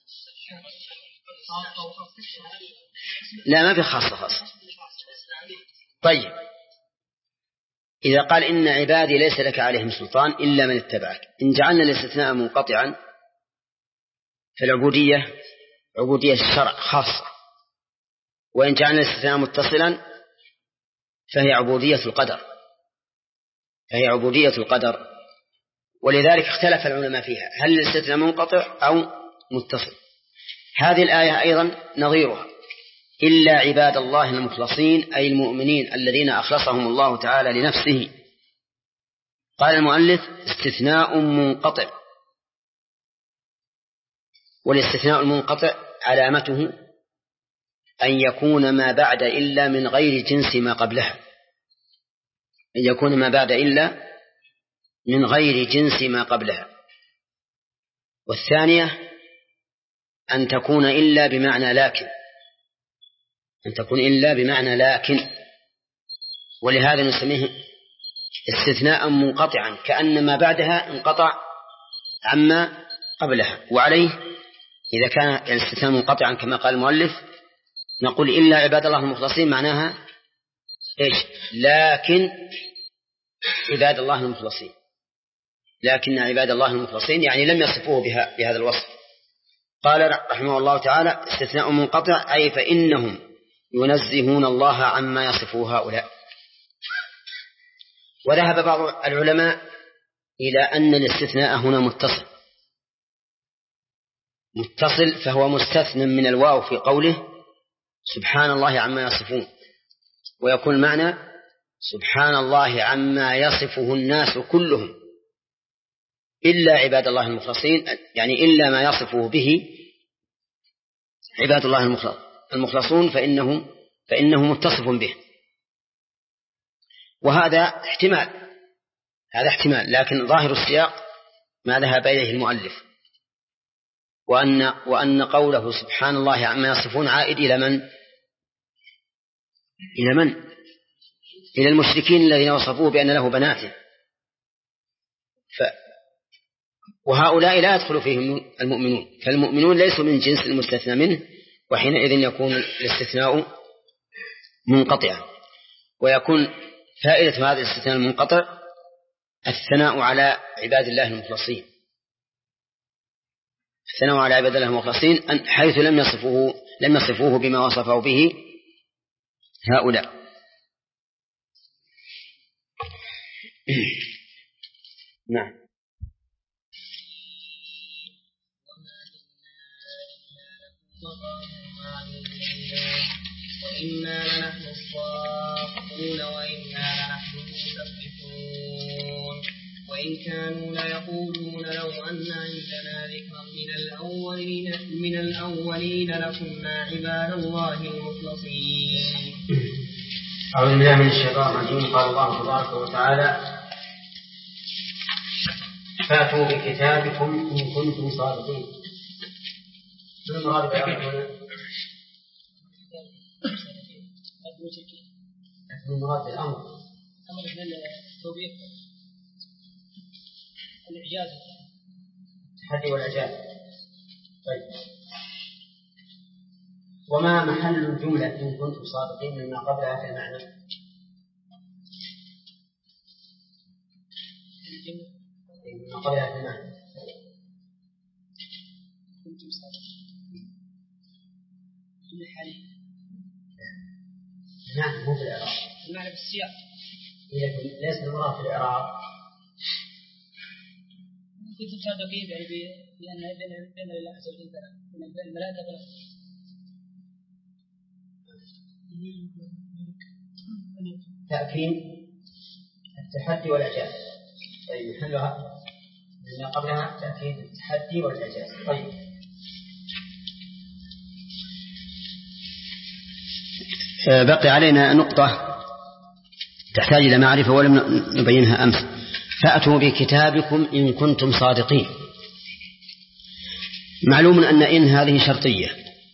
لا، ما في خاصة. طيب، إذا قال إن عبادي ليس لك عليهم سلطان إلا من اتبعك، إن جعلنا الاستثناء منقطعا فالعبودية عبودية الشرع خاصة، وإن جعلنا الاستثناء متصلا فهي عبودية القدر، ولذلك اختلف العلماء فيها: هل الاستثناء منقطع أو متصل؟ هذه الآية أيضا نظيرها: إلا عباد الله المخلصين، أي المؤمنين الذين أخلصهم الله تعالى لنفسه. قال المؤلف: استثناء منقطع، والاستثناء المنقطع علامته أن يكون ما بعد إلا من غير جنس ما قبلها، أن يكون ما بعد إلا من غير جنس ما قبلها. والثانية أن تكون إلا بمعنى لكن، أن تكون إلا بمعنى لكن، ولهذا نسميه استثناء منقطعا، كأن ما بعدها انقطع عما قبلها. وعليه إذا كان الاستثناء منقطعا كما قال المؤلف نقول: إلا عباد الله المخلصين، معناها إيش؟ لكن عباد الله المخلصين، لكن عباد الله المخلصين يعني لم يصفوه بهذا الوصف. قال رحمه الله تعالى: استثناء منقطع أي فإنهم ينزهون الله عما يصفه هؤلاء. وذهب بعض العلماء إلى أن الاستثناء هنا متصل، فهو مستثنى من الواو في قوله سبحان الله عما يصفون، ويكون معنى سبحان الله عما يصفه الناس كلهم إلا عباد الله المخلصين، يعني إلا ما يصفه به عباد الله المخلصون فإنه متصف به. وهذا احتمال، لكن ظاهر السياق ما ذهب إليه المؤلف، وأن قوله سبحان الله عما يصفون عائد إلى من؟ إلى المشركين الذين وصفوه بأن له بنات، وهؤلاء لا يدخل فيهم المؤمنون، فالمؤمنون ليسوا من جنس المستثنى منه، وحينئذ يكون الاستثناء منقطعا. ويكون فائدة هذا الاستثناء المنقطع الثناء على عباد الله المخلصين، الثناء على عباد الله المخلصين حيث لم يصفوه بما وصفه به هؤلاء. نعم. مقام معلوم وإنا لنحن الصافون وإنا لنحن المسبحون وإن كانوا ليقولون لو أن عندنا ذكرا من الأولين لكنا عباد الله المخلصين. أعوذ بالله من الشيطان الرجيم. قال الله تبارك وتعالى: فاتوا بكتابكم إن كنتم صادقين. ما المراد بهذا هنا؟ المراد بالأمر التوبيخ الإعجاز التحدي والإعجاز. طيب، وما محل الجملة إن كنتم صادقين مما قبلها في المعنى؟ مما قبلها في المعنى كنتم صادقين جملة حالية. نعم، مو في الإعراب. المعنى بالسياق لكن ليس المراد في الإعراب. كنتم صادقين يعني بأن الله عز وجل بين الملائكة تأكيد التحدي والإعجاز. طيب، محلها لأن قبلها تأكيد التحدي والإعجاز. طيب، بقي علينا نقطة تحتاج إلى معرفة ولم نبينها أمس. فأتوا بكتابكم إن كنتم صادقين. معلوم أن إن هذه شرطية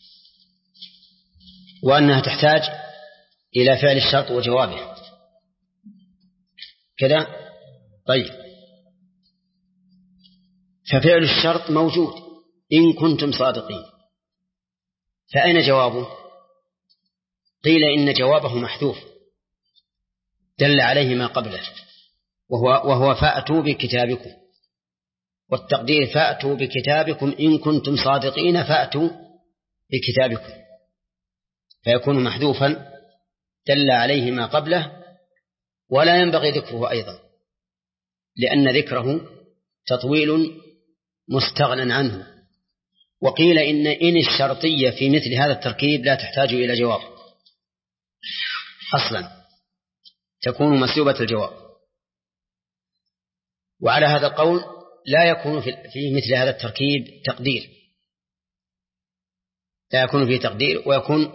وأنها تحتاج إلى فعل الشرط وجوابه كذا. طيب، ففعل الشرط موجود إن كنتم صادقين، فأين جوابه؟ قيل إن جوابه محذوف دل عليه ما قبله وهو فأتوا بكتابكم، والتقدير فأتوا بكتابكم إن كنتم صادقين فأتوا بكتابكم، فيكون محذوفا دل عليه ما قبله، ولا ينبغي ذكره أيضا لأن ذكره تطويل مستغنى عنه. وقيل إن الشرطية في مثل هذا التركيب لا تحتاج إلى جواب أصلا، تكون مسلوبة الجواب. وعلى هذا القول لا يكون في مثل هذا التركيب تقدير، لا يكون فيه تقدير، ويكون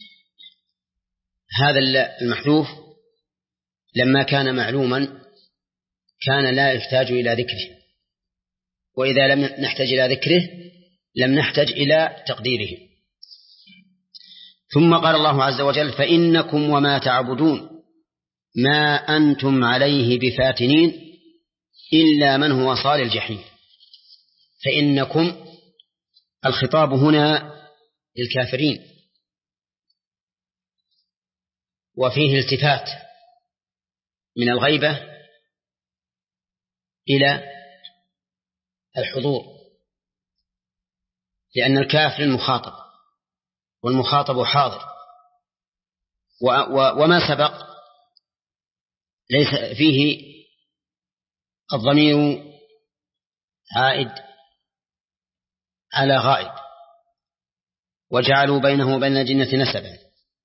هذا المحذوف لما كان معلوما كان لا يحتاج إلى ذكره، وإذا لم نحتاج إلى ذكره لم نحتاج إلى تقديره. ثم قال الله عز وجل: فإنكم وما تعبدون ما أنتم عليه بفاتنين إلا من هو صال الجحيم. فإنكم الخطاب هنا للكافرين، وفيه التفات من الغيبة إلى الحضور، لأن الكافر المخاطب والمخاطب حاضر، وما سبق ليس فيه الضمير عائد على غائب، وجعلوا بينه وبين الجنة نسبا،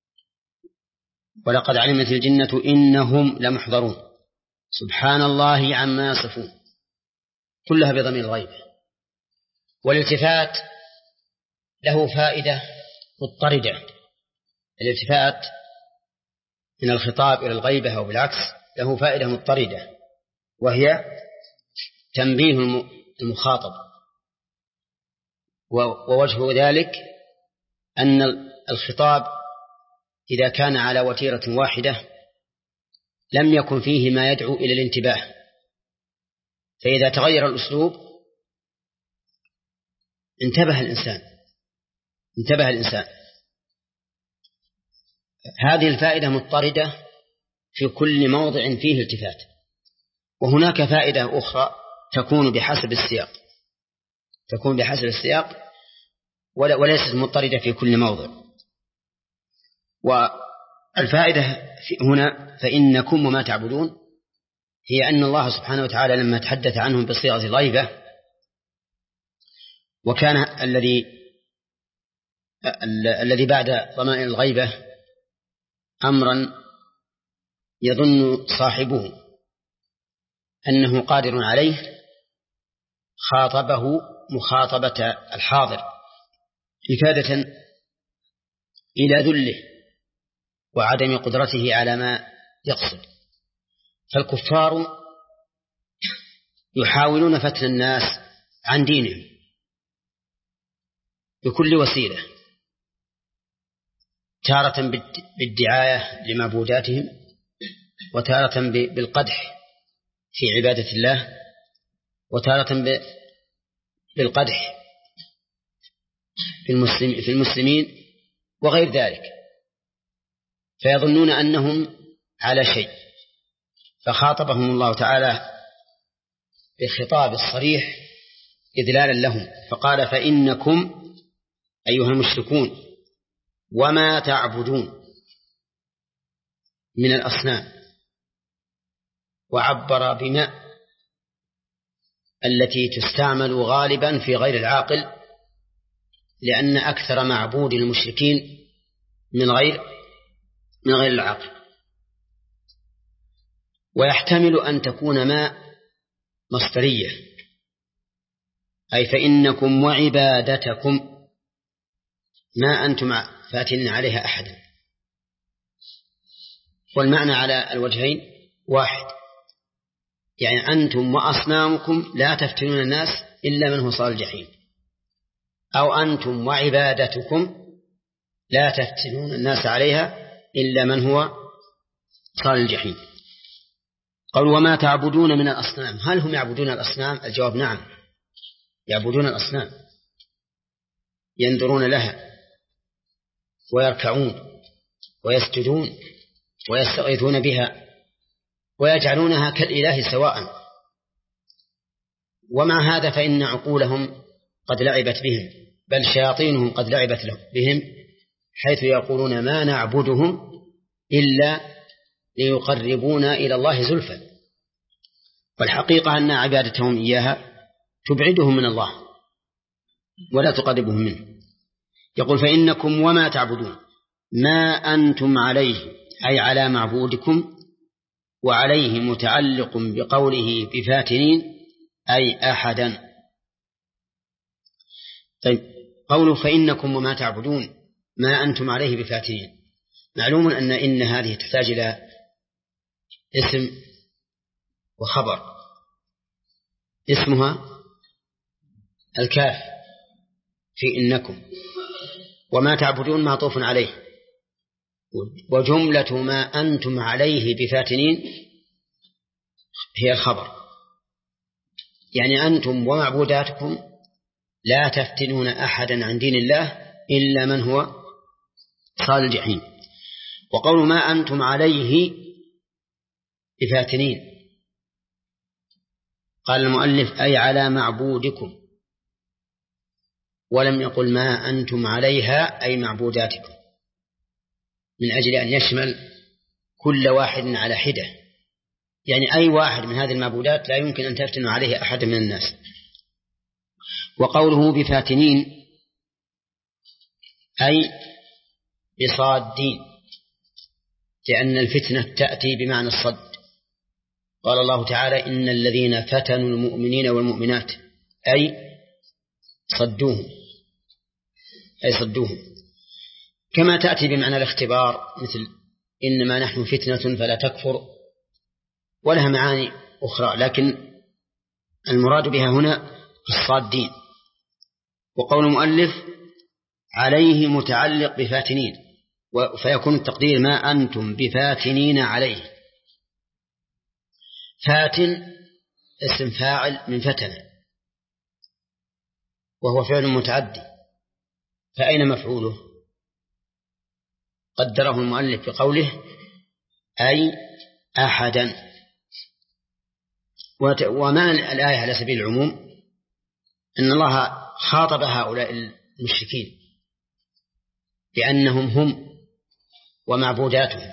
ولقد علمت الجنة إنهم لمحضرون سبحان الله عما يصفون، كلها بضمير الغيب. والالتفات له فائدة مضطردة، الالتفات من الخطاب إلى الغيبة أو بالعكس له فائدة مضطردة، وهي تنبيه المخاطب. ووجه ذلك أن الخطاب إذا كان على وتيرة واحدة لم يكن فيه ما يدعو إلى الانتباه، فإذا تغير الأسلوب انتبه الإنسان. هذه الفائدة مضطردة في كل موضع فيه التفات. وهناك فائدة أخرى تكون بحسب السياق وليست مضطردة في كل موضع. والفائدة هنا فإنكم وما تعبدون هي أن الله سبحانه وتعالى لما تحدث عنهم بصيغة الغيبة، وكان الذي الذي بعد ضمان الغيبة أمرا يظن صاحبه أنه قادر عليه، خاطبه مخاطبة الحاضر إفادة إلى ذله وعدم قدرته على ما يقصد. فالكفار يحاولون فتن الناس عن دينهم بكل وسيلة، تارة بالدعاية لمعبوداتهم، وتارة بالقدح في عبادة الله، وتارة بالقدح في المسلمين وغير ذلك، فيظنون أنهم على شيء. فخاطبهم الله تعالى بالخطاب الصريح إذلالا لهم، فقال: فإنكم أيها المشركون وما تعبدون من الأصنام، وعبر بما التي تستعمل غالبا في غير العاقل، لأن أكثر معبود المشركين من غير العاقل. ويحتمل أن تكون ما مصدرية، أي فإنكم وعبادتكم ما أنتم فاتن عليها أحدا. والمعنى على الوجهين واحد، يعني أنتم وأصنامكم لا تفتنون الناس إلا من هو صال الجحيم، أو أنتم وعبادتكم لا تفتنون الناس عليها إلا من هو صال الجحيم. قال: وما تعبدون من الأصنام. هل هم يعبدون الأصنام؟ الجواب: نعم، يعبدون الأصنام، ينظرون لها ويركعون ويسجدون ويستغيثون بها ويجعلونها كالإله سواء. ومع هذا فإن عقولهم قد لعبت بهم، بل شياطينهم قد لعبت بهم، حيث يقولون: ما نعبدهم إلا ليقربونا إلى الله زلفى. والحقيقة أن عبادتهم إياها تبعدهم من الله ولا تقربهم منه. يقول: فإنكم وما تعبدون ما أنتم عليه، أي على معبودكم، وعليه متعلق بقوله بفاتنين، أي أحدا. طيب، قوله فإنكم وما تعبدون ما أنتم عليه بفاتنين، معلوم أن هذه تحتاج إلى اسم وخبر. اسمها الكاف في إنكم، وما تعبدون معطوف عليه، وجملة ما أنتم عليه بفاتنين هي الخبر، يعني أنتم ومعبوداتكم لا تفتنون أحدا عن دين الله إلا من هو صال الجحيم. وقول ما أنتم عليه بفاتنين، قال المؤلف: أي على معبودكم، ولم يقل ما أنتم عليها أي معبوداتكم، من أجل أن يشمل كل واحد على حدة، يعني أي واحد من هذه المعبودات لا يمكن أن تفتنوا عليه أحد من الناس. وقوله بفاتنين أي بصادين، لأن الفتنة تأتي بمعنى الصد. قال الله تعالى: إن الذين فتنوا المؤمنين والمؤمنات أي صدوهم، كما تأتي بمعنى الاختبار، مثل إنما نحن فتنة فلا تكفر، ولها معاني أخرى، لكن المراد بها هنا الصادين. وقول المؤلف عليه متعلق بفاتنين، فيكون التقدير ما أنتم بفاتنين عليه. فاتن اسم فاعل من فتن، وهو فعل متعدي، فأين مفعوله؟ قدره المؤلف بقوله أي أحدا. ومعنى الآية على سبيل العموم أن الله خاطب هؤلاء المشركين بأنهم هم ومعبوداتهم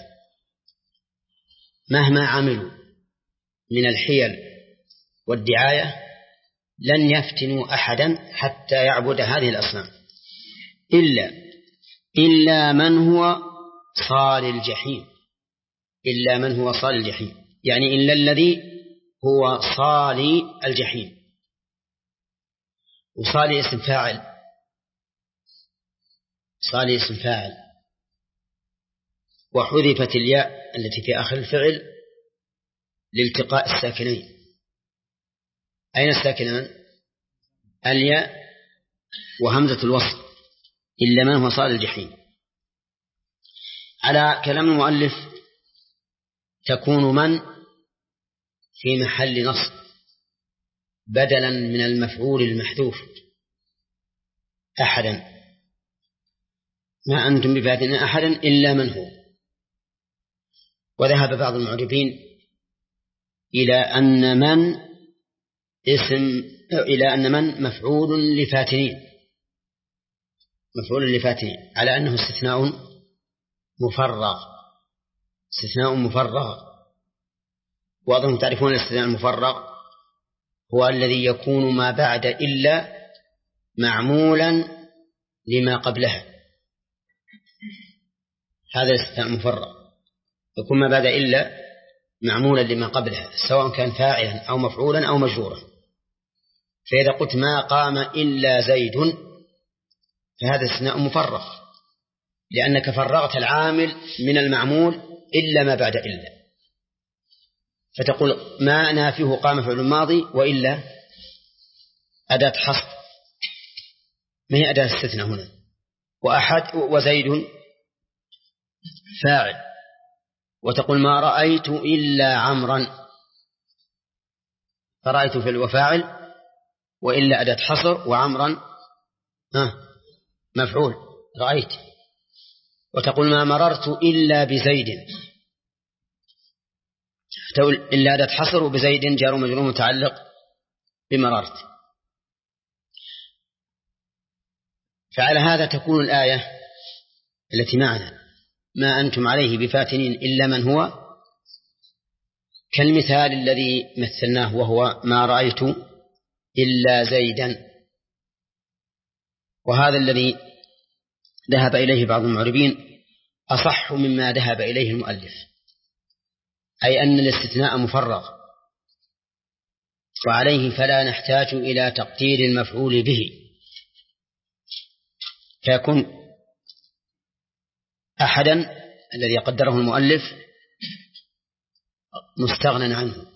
مهما عملوا من الحيل والدعاية لن يفتنوا أحدا حتى يعبد هذه الأصنام، إلا إلا من هو صال الجحيم. إلا من هو صال الجحيم يعني إلا الذي هو صال الجحيم. وصال اسم فاعل، صال اسم فاعل، وحذفت الياء التي في آخر الفعل لالتقاء الساكنين. أين الساكنان؟ الياء وهمزة الوصل. إلا من هو صال الجحيم. على كلام المؤلف تكون من في محل نصب بدلا من المفعول المحذوف أحدا. ما أنتم بفاتن أحدا إلا من هو. وذهب بعض المعربين إلى أن من مفعول لفاتنين، مفعول لفاتنين، على أنه استثناء مفرغ، استثناء مفرغ. وأظن تعرفون الاستثناء المفرغ هو الذي يكون ما بعد إلا معمولا لما قبلها. هذا الاستثناء المفرغ يكون ما بعد إلا معمولا لما قبلها، سواء كان فاعلا أو مفعولا أو مجرورا. فإذا قلت ما قام إلا زيد فهذا استثناء مفرغ، لأنك فرغت العامل من المعمول إلا ما بعد إلا. فتقول ما نافيه قام فعل ماضي وإلا أداة حصر، ما هي أداة استثناء هنا. وأحد وزيد فاعل، وتقول ما رأيت إلا عمرا، فرأيت فعل وفاعل وإلا أداة حصر وعمرا مفعول رأيت. وتقول ما مررت إلا بزيد، تقول إلا أداة حصر وبزيد جار مجرور متعلق بمررت. فعلى هذا تكون الآية التي معنا ما أنتم عليه بفاتنين إلا من هو كالمثال الذي مثلناه، وهو ما رأيت إلا زيدا. وهذا الذي ذهب إليه بعض المعربين أصح مما ذهب إليه المؤلف، أي أن الاستثناء مفرغ، وعليه فلا نحتاج إلى تقدير المفعول به، فيكون أحدا الذي قدره المؤلف مستغنى عنه،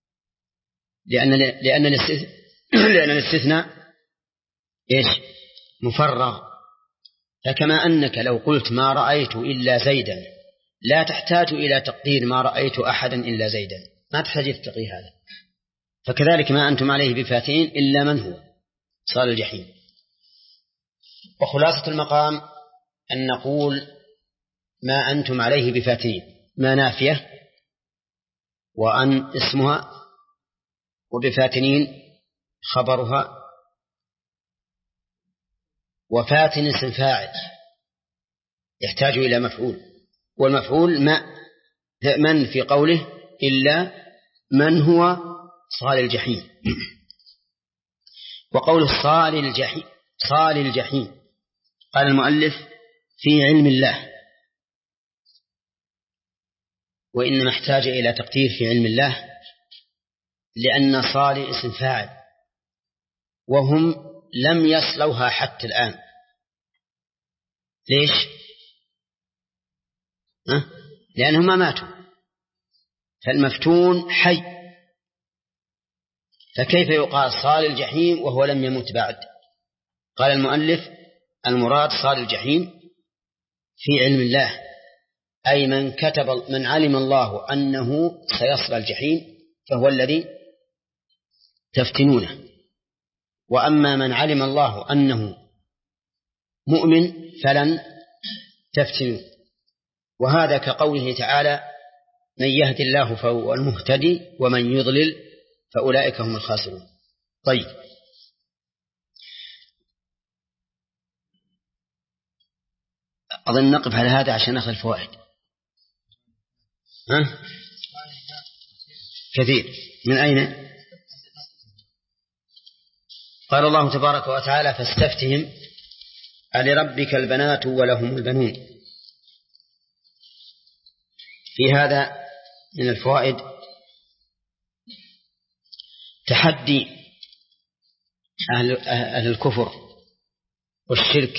لأن الاستثناء إيش؟ مفرغ. فكما أنك لو قلت ما رأيت إلا زيدا لا تحتاج إلى تقدير ما رأيت أحدا إلا زيدا، ما تحتاج التقدير هذا. فكذلك ما أنتم عليه بفاتين إلا من هو صال الجحيم. وخلاصة المقام أن نقول ما أنتم عليه بفاتين ما نافية، وأن اسمها، وبفاتنين خبرها، وفاتن اسم فاعل يحتاج إلى مفعول، والمفعول من في قوله إلا من هو صال الجحيم. وقوله صال الجحيم قال المؤلف في علم الله، وإنما احتاج إلى تقدير في علم الله لأن صال اسم فاعل، وهم لم يصلوها حتى الآن. ليش؟ لأنهم ما ماتوا، فالمفتون حي، فكيف يقال صال الجحيم وهو لم يمت بعد؟ قال المؤلف المراد صال الجحيم في علم الله، أي من علم الله أنه سيصل الجحيم فهو الذي تفتنونه، وأما من علم الله أنه مؤمن فلن تفتنوه. وهذا كقوله تعالى من يهد الله فهو المهتدي ومن يضلل فأولئك هم الخاسرون. طيب، أظن نقف على هذا عشان نأخذ الفوائد. كثير. من أين؟ قال الله تبارك وتعالى فاستفتهم ألربك البنات ولهم البنون. في هذا من الفوائد تحدي أهل الكفر والشرك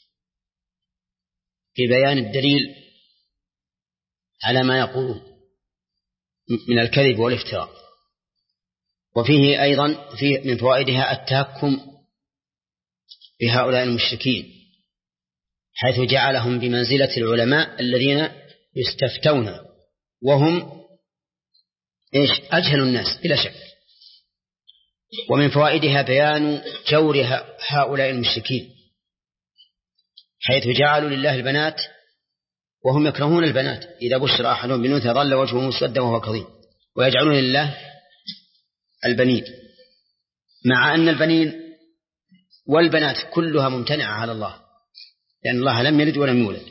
في بيان الدليل على ما يقولون من الكذب والافتراء. وفيه أيضا من فوائدها التهكم بهؤلاء المشركين، حيث جعلهم بمنزلة العلماء الذين يستفتون وهم أجهل الناس بلا شك. ومن فوائدها بيان جور هؤلاء المشركين، حيث جعلوا لله البنات وهم يكرهون البنات، إذا بشر أحدهم بأنثى ظل وجهه مسودا وهو كظيم، ويجعلون لله البنين، مع أن البنين والبنات كلها ممتنعة على الله، لأن الله لم يلد ولم يولد.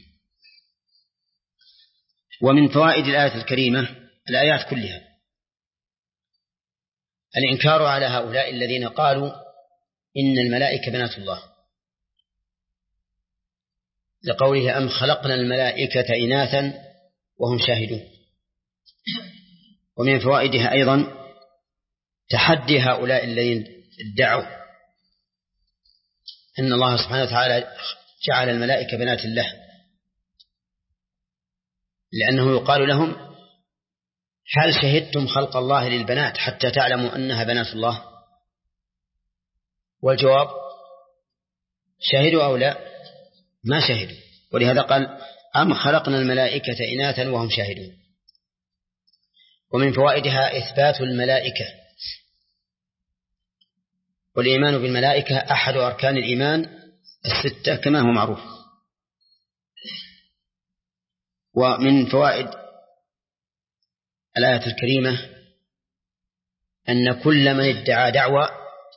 ومن فوائد الآية الكريمة الآيات كلها الإنكار على هؤلاء الذين قالوا إن الملائكة بنات الله، لقوله أم خلقنا الملائكة إناثا وهم شاهدون. ومن فوائدها أيضا تحدي هؤلاء الذين ادعوا أن الله سبحانه وتعالى جعل الملائكة بنات الله، لأنه يقال لهم هل شهدتم خلق الله للبنات حتى تعلموا أنها بنات الله؟ والجواب شهدوا أو لا؟ ما شهدوا، ولهذا قال أم خلقنا الملائكة إناثا وهم شاهدون. ومن فوائدها إثبات الملائكة، والإيمان بالملائكة أحد أركان الإيمان الستة كما هو معروف. ومن فوائد الآية الكريمة أن كل من ادعى دعوى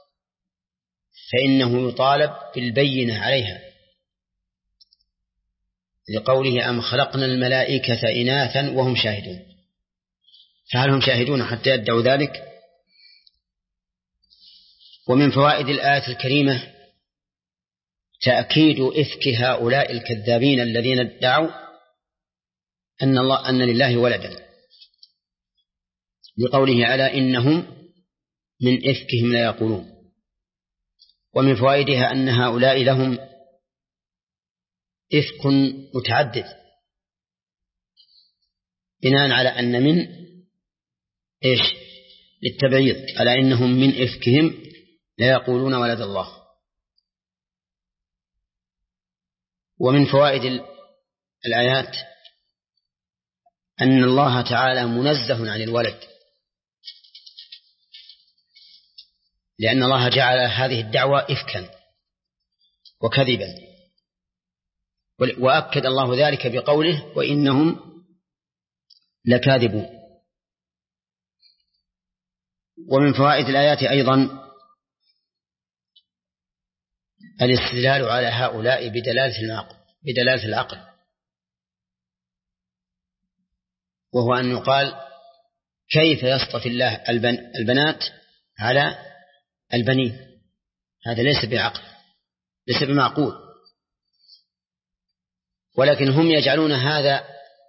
فإنه يطالب بالبينة عليها، لقوله أم خلقنا الملائكة إناثا وهم شاهدون، فهل هم شاهدون حتى يدعوا ذلك؟ ومن فوائد الآية الكريمة تأكيد إفك هؤلاء الكذابين الذين ادعوا أن لله ولدا، لقوله على إنهم من إفكهم لا يقولون. ومن فوائدها أن هؤلاء لهم إفك متعدد، بناء على أن من للتبعيض، على إنهم من إفكهم لا يقولون ولد الله. ومن فوائد الآيات أن الله تعالى منزه عن الولد، لأن الله جعل هذه الدعوة إفكا وكذبا، وأكد الله ذلك بقوله وإنهم لكاذبون. ومن فوائد الآيات أيضا الاستدلال على هؤلاء بدلالة العقل، وهو أن يقال كيف يصطفي الله البنات على البنين؟ هذا ليس بعقل، ليس بمعقول. ولكن هم يجعلون هذا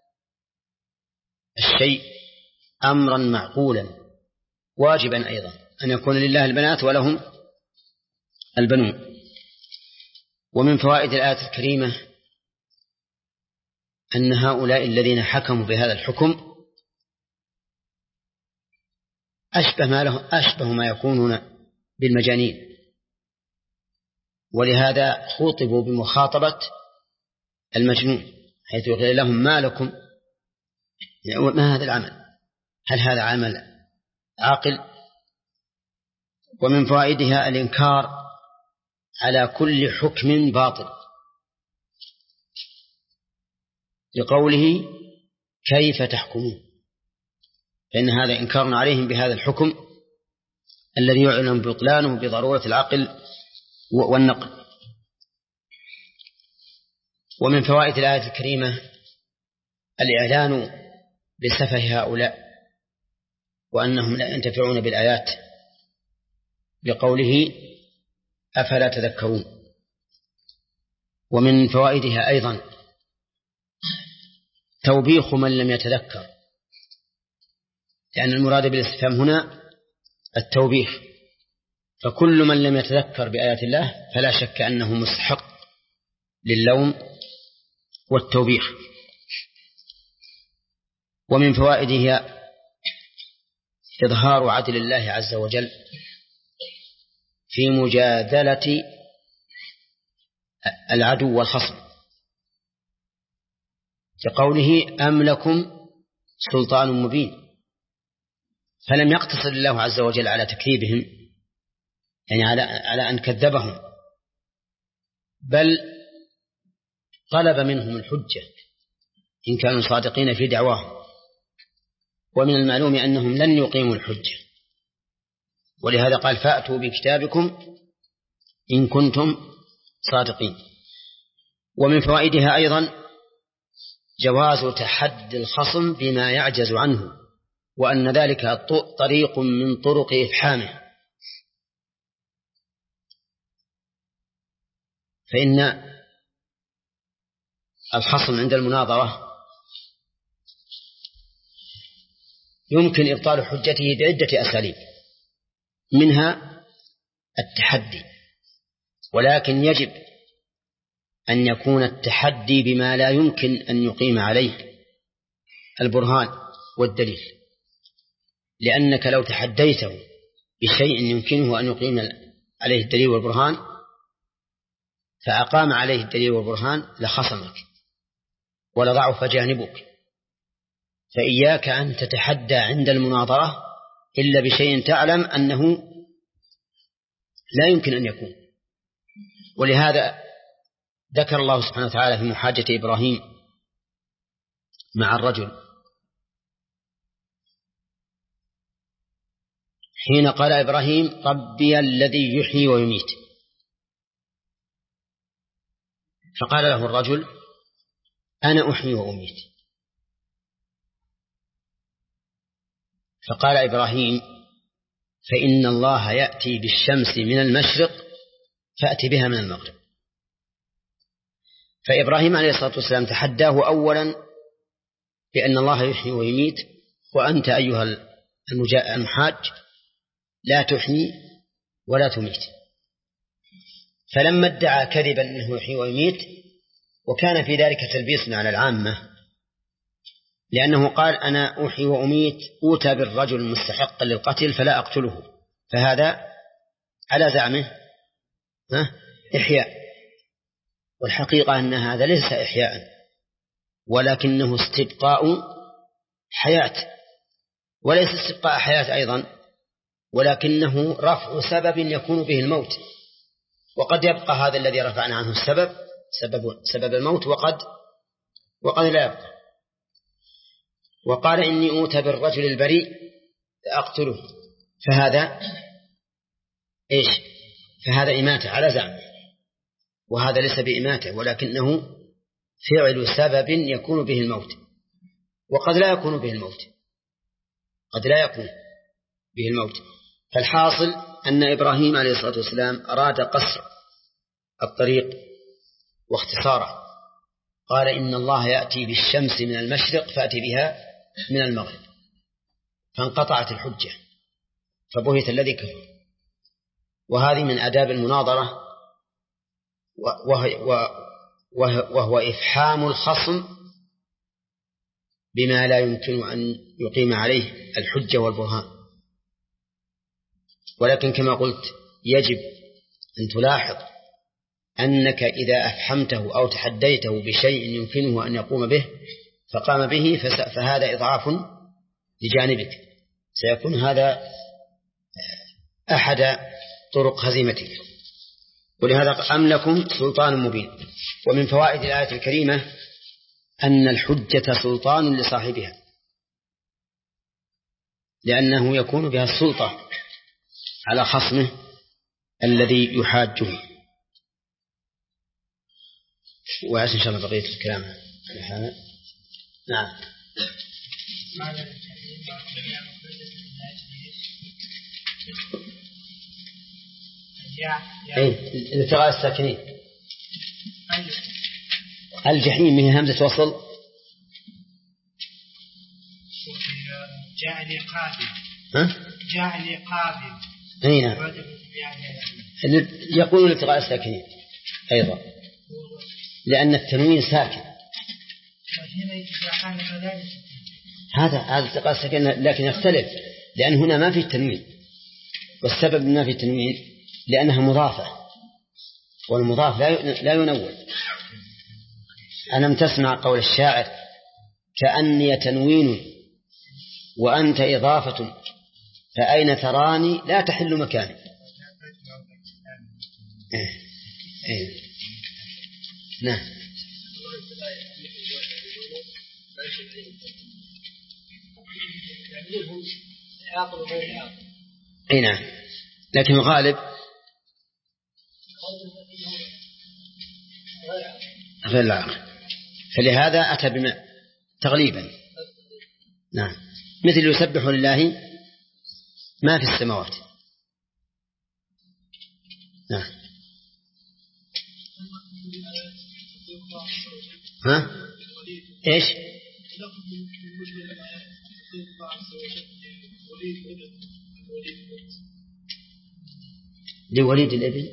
الشيء أمرا معقولا واجبا أيضا، أن يكون لله البنات ولهم البنون. ومن فوائد الآية الكريمة أن هؤلاء الذين حكموا بهذا الحكم أشبه ما يكونون بالمجانين، ولهذا خوطبوا بمخاطبة المجنون، حيث يقول لهم ما لكم، ما هذا العمل؟ هل هذا عمل عاقل؟ ومن فوائدها الإنكار على كل حكم باطل، لقوله كيف تحكمون، فإن هذا إنكار عليهم بهذا الحكم الذي يعلم بطلانه بضرورة العقل والنقل. ومن فوائد الآية الكريمة الإعلان بسفه هؤلاء وأنهم لا ينتفعون بالآيات، بقوله أفلا تذكرون. ومن فوائدها أيضا توبيخ من لم يتذكر، لأن المراد بالاستفهام هنا التوبيخ، فكل من لم يتذكر بآيات الله فلا شك أنه مستحق للوم والتوبيخ. ومن فوائدها إظهار عدل الله عز وجل في مجادلة العدو والخصم، كقوله أم لكم سلطان مبين، فلم يقتصر الله عز وجل على تكذيبهم، يعني على أن كذبهم، بل طلب منهم الحجة إن كانوا صادقين في دعواهم، ومن المعلوم أنهم لن يقيموا الحجة، ولهذا قال فأتوا بكتابكم إن كنتم صادقين. ومن فوائدها أيضا جواز تحدي الخصم بما يعجز عنه، وأن ذلك طريق من طرق إفحامه، فإن الخصم عند المناظرة يمكن إبطال حجته بعدة أساليب، منها التحدي، ولكن يجب أن يكون التحدي بما لا يمكن أن يقيم عليه البرهان والدليل، لأنك لو تحديته بشيء يمكنه أن يقيم عليه الدليل والبرهان فأقام عليه الدليل والبرهان لخصمك ولضعف جانبك، فإياك أن تتحدى عند المناظرة إلا بشيء تعلم أنه لا يمكن أن يكون. ولهذا ذكر الله سبحانه وتعالى في محاجة إبراهيم مع الرجل حين قال إبراهيم ربي الذي يحيي ويميت، فقال له الرجل أنا أحيي وأميت، فقال إبراهيم فإن الله يأتي بالشمس من المشرق فأتي بها من المغرب. فإبراهيم عليه الصلاة والسلام تحداه أولا بأن الله يحيي ويميت، وأنت أيها المحاج لا تحيي ولا تميت. فلما ادعى كذبا أنه يحيي ويميت، وكان في ذلك تلبيس على العامة، لأنه قال أنا أحيي وأميت أوتى بالرجل المستحق للقتل فلا أقتله، فهذا على زعمه إحياء، والحقيقة أن هذا ليس إحياء ولكنه استبقاء حياة، وليس استبقاء حياة أيضا، ولكنه رفع سبب يكون به الموت، وقد يبقى هذا الذي رفعنا عنه السبب سبب الموت وقد لا يبقى. وقال إني أوتى بالرجل البريء فأقتله، فهذا إيش؟ فهذا إماتة على زعمه، وهذا ليس بإماتة ولكنه فعل سبب يكون به الموت، وقد لا يكون به الموت، قد لا يكون به الموت. فالحاصل أن إبراهيم عليه الصلاة والسلام أراد قصر الطريق واختصاره، قال إن الله يأتي بالشمس من المشرق فأتي بها من المغرب، فانقطعت الحجة فبهت الذي كفر. وهذه من آداب المناظرة، وهو إفحام الخصم بما لا يمكن أن يقيم عليه الحجة والبرهان. ولكن كما قلت يجب أن تلاحظ أنك إذا أفحمته أو تحديته بشيء يمكنه أن يقوم به فقام به فهذا إضعاف لجانبك، سيكون هذا أحد طرق هزيمتك. ولهذا أم لكم سلطان مبين. ومن فوائد الآية الكريمة أن الحجة سلطان لصاحبها، لأنه يكون بها السلطة على خصمه الذي يحاجه. وعسى إن شاء الله بقية الكلام عن هذا. نعم. التقاء الساكنين الجحيم هي همزة وصل. جاء لي قادم. جاء لي قادم. نعم. يقولون التقاء الساكنين أيضا لأن التنوين ساكن. هذا التقاء الساكنين لكن يختلف لأن هنا ما في التنوين، والسبب ما في التنوين لأنها مضافة، والمضاف لا ينون. ألم تسمع قول الشاعر كأني تنوين وأنت إضافة فأين تراني لا تحل مكاني. نعم. نعم لكن الغالب غير العاقل، فلهذا أتى بما تغليبا. نعم مثل يسبح لله ما في السماوات. نعم. إيش لوليد الابن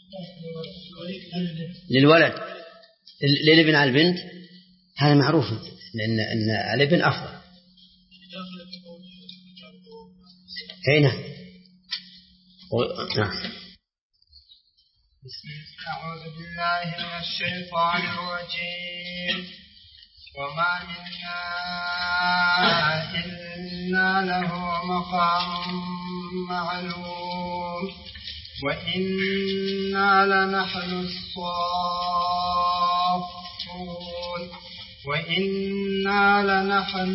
للولد للابن على البنت، هذا معروف لأن الابن أفضل. هنا أعوذ بالله من الشيطان الرجيم. وما منا إلا له مقام معلوم وإنا لنحن الصافون وإنا لنحن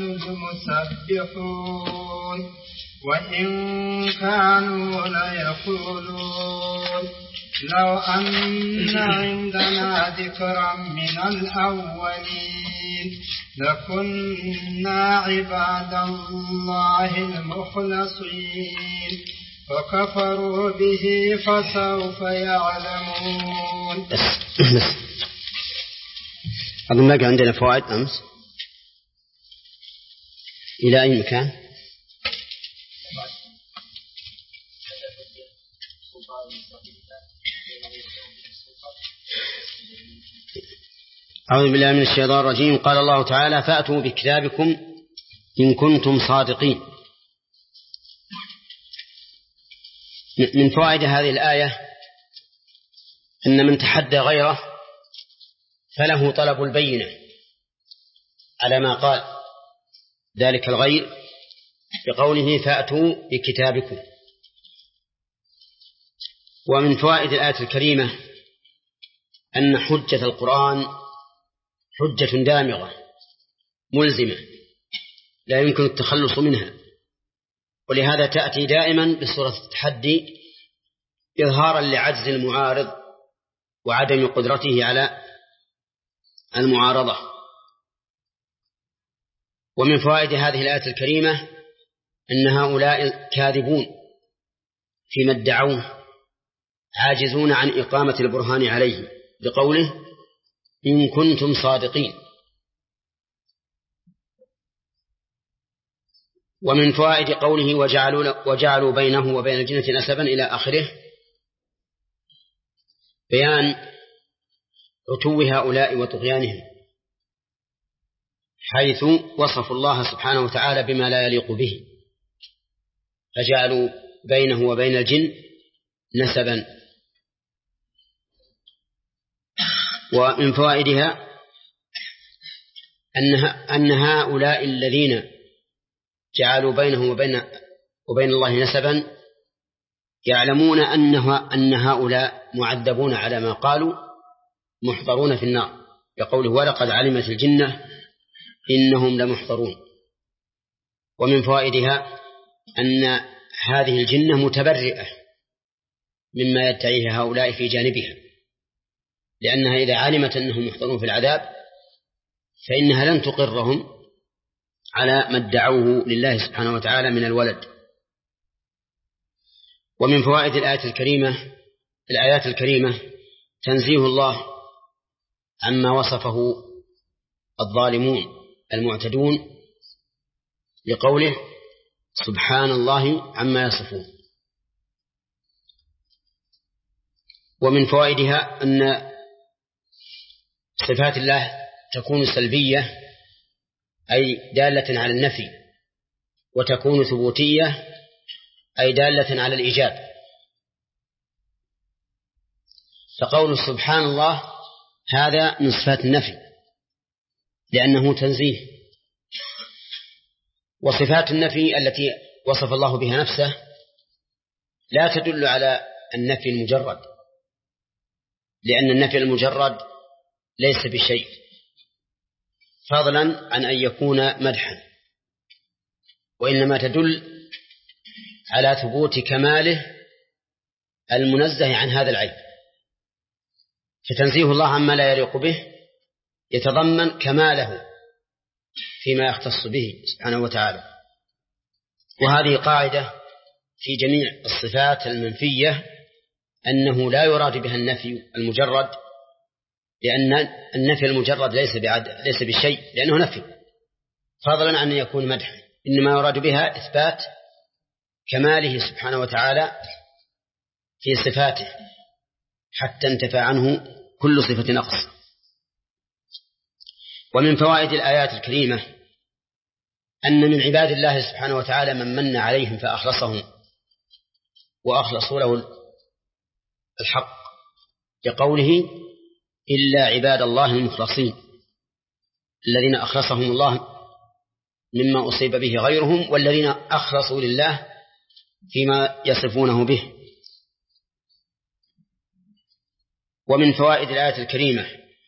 المسبحون وإن كانوا ليقولون لو أن عندنا ذكرا من الأولين لكنا عباد الله المخلصين فكفروا به فسوف يعلمون. أظن ما كان عندنا فوائد أمس إلى أي مكان؟ أعوذ بالله من الشيطان الرجيم. قال الله تعالى فأتوا بكتابكم إن كنتم صادقين. من فوائد هذه الآية أن من تحدى غيره فله طلب البينة على ما قال ذلك الغير بقوله فأتوا بكتابكم. ومن فوائد الآية الكريمة أن حجة القرآن حجة دامغة ملزمة لا يمكن التخلص منها، ولهذا تأتي دائما بصورة التحدي إظهارا لعجز المعارض وعدم قدرته على المعارضة. ومن فوائد هذه الآية الكريمة أن هؤلاء كاذبون فيما ادعوه عاجزون عن إقامة البرهان عليه بقوله إن كنتم صادقين. ومن فوائد قوله وجعلوا بينه وبين الجنة نسبا إلى آخره بيان عتو هؤلاء وطغيانهم، حيث وصفوا الله سبحانه وتعالى بما لا يليق به فجعلوا بينه وبين الجن نسبا. ومن فوائدها أن هؤلاء الذين جعلوا بينه وبين الله نسبا يعلمون أن هؤلاء معذبون على ما قالوا محضرون في النار، يقوله ولقد علمت الجنة إنهم لمحضرون. ومن فوائدها أن هذه الجنة متبرئة مما يدعيه هؤلاء في جانبها، لأنها إذا علمت أنهم محضرون في العذاب فإنها لن تقرهم على ما ادعوه لله سبحانه وتعالى من الولد. ومن فوائد الآيات الكريمة تنزيه الله عما وصفه الظالمون المعتدون لقوله سبحان الله عما يصفون. ومن فوائدها أن صفات الله تكون سلبية أي دالة على النفي، وتكون ثبوتية أي دالة على الإيجاب. فقول سبحان الله هذا من صفات النفي لأنه تنزيه، وصفات النفي التي وصف الله بها نفسه لا تدل على النفي المجرد، لأن النفي المجرد ليس بشيء فضلا عن أن يكون مدحا، وإنما تدل على ثبوت كماله المنزه عن هذا العيب. فتنزيه الله عما لا يليق به يتضمن كماله فيما يختص به سبحانه وتعالى. وهذه قاعدة في جميع الصفات المنفية أنه لا يراد بها النفي المجرد، لأن النفي المجرد ليس بشيء لأنه نفي فضلا عن أن يكون مدحا، إنما يراد بها إثبات كماله سبحانه وتعالى في صفاته حتى انتفى عنه كل صفة نقص. ومن فوائد الآيات الكريمة أن من عباد الله سبحانه وتعالى من من عليهم فأخلصهم وأخلصوا له الحق، لقوله إلا عباد الله المخلصين الذين أخلصهم الله مما أصيب به غيرهم، والذين أخلصوا لله فيما يصفونه به. ومن فوائد الآية الكريمة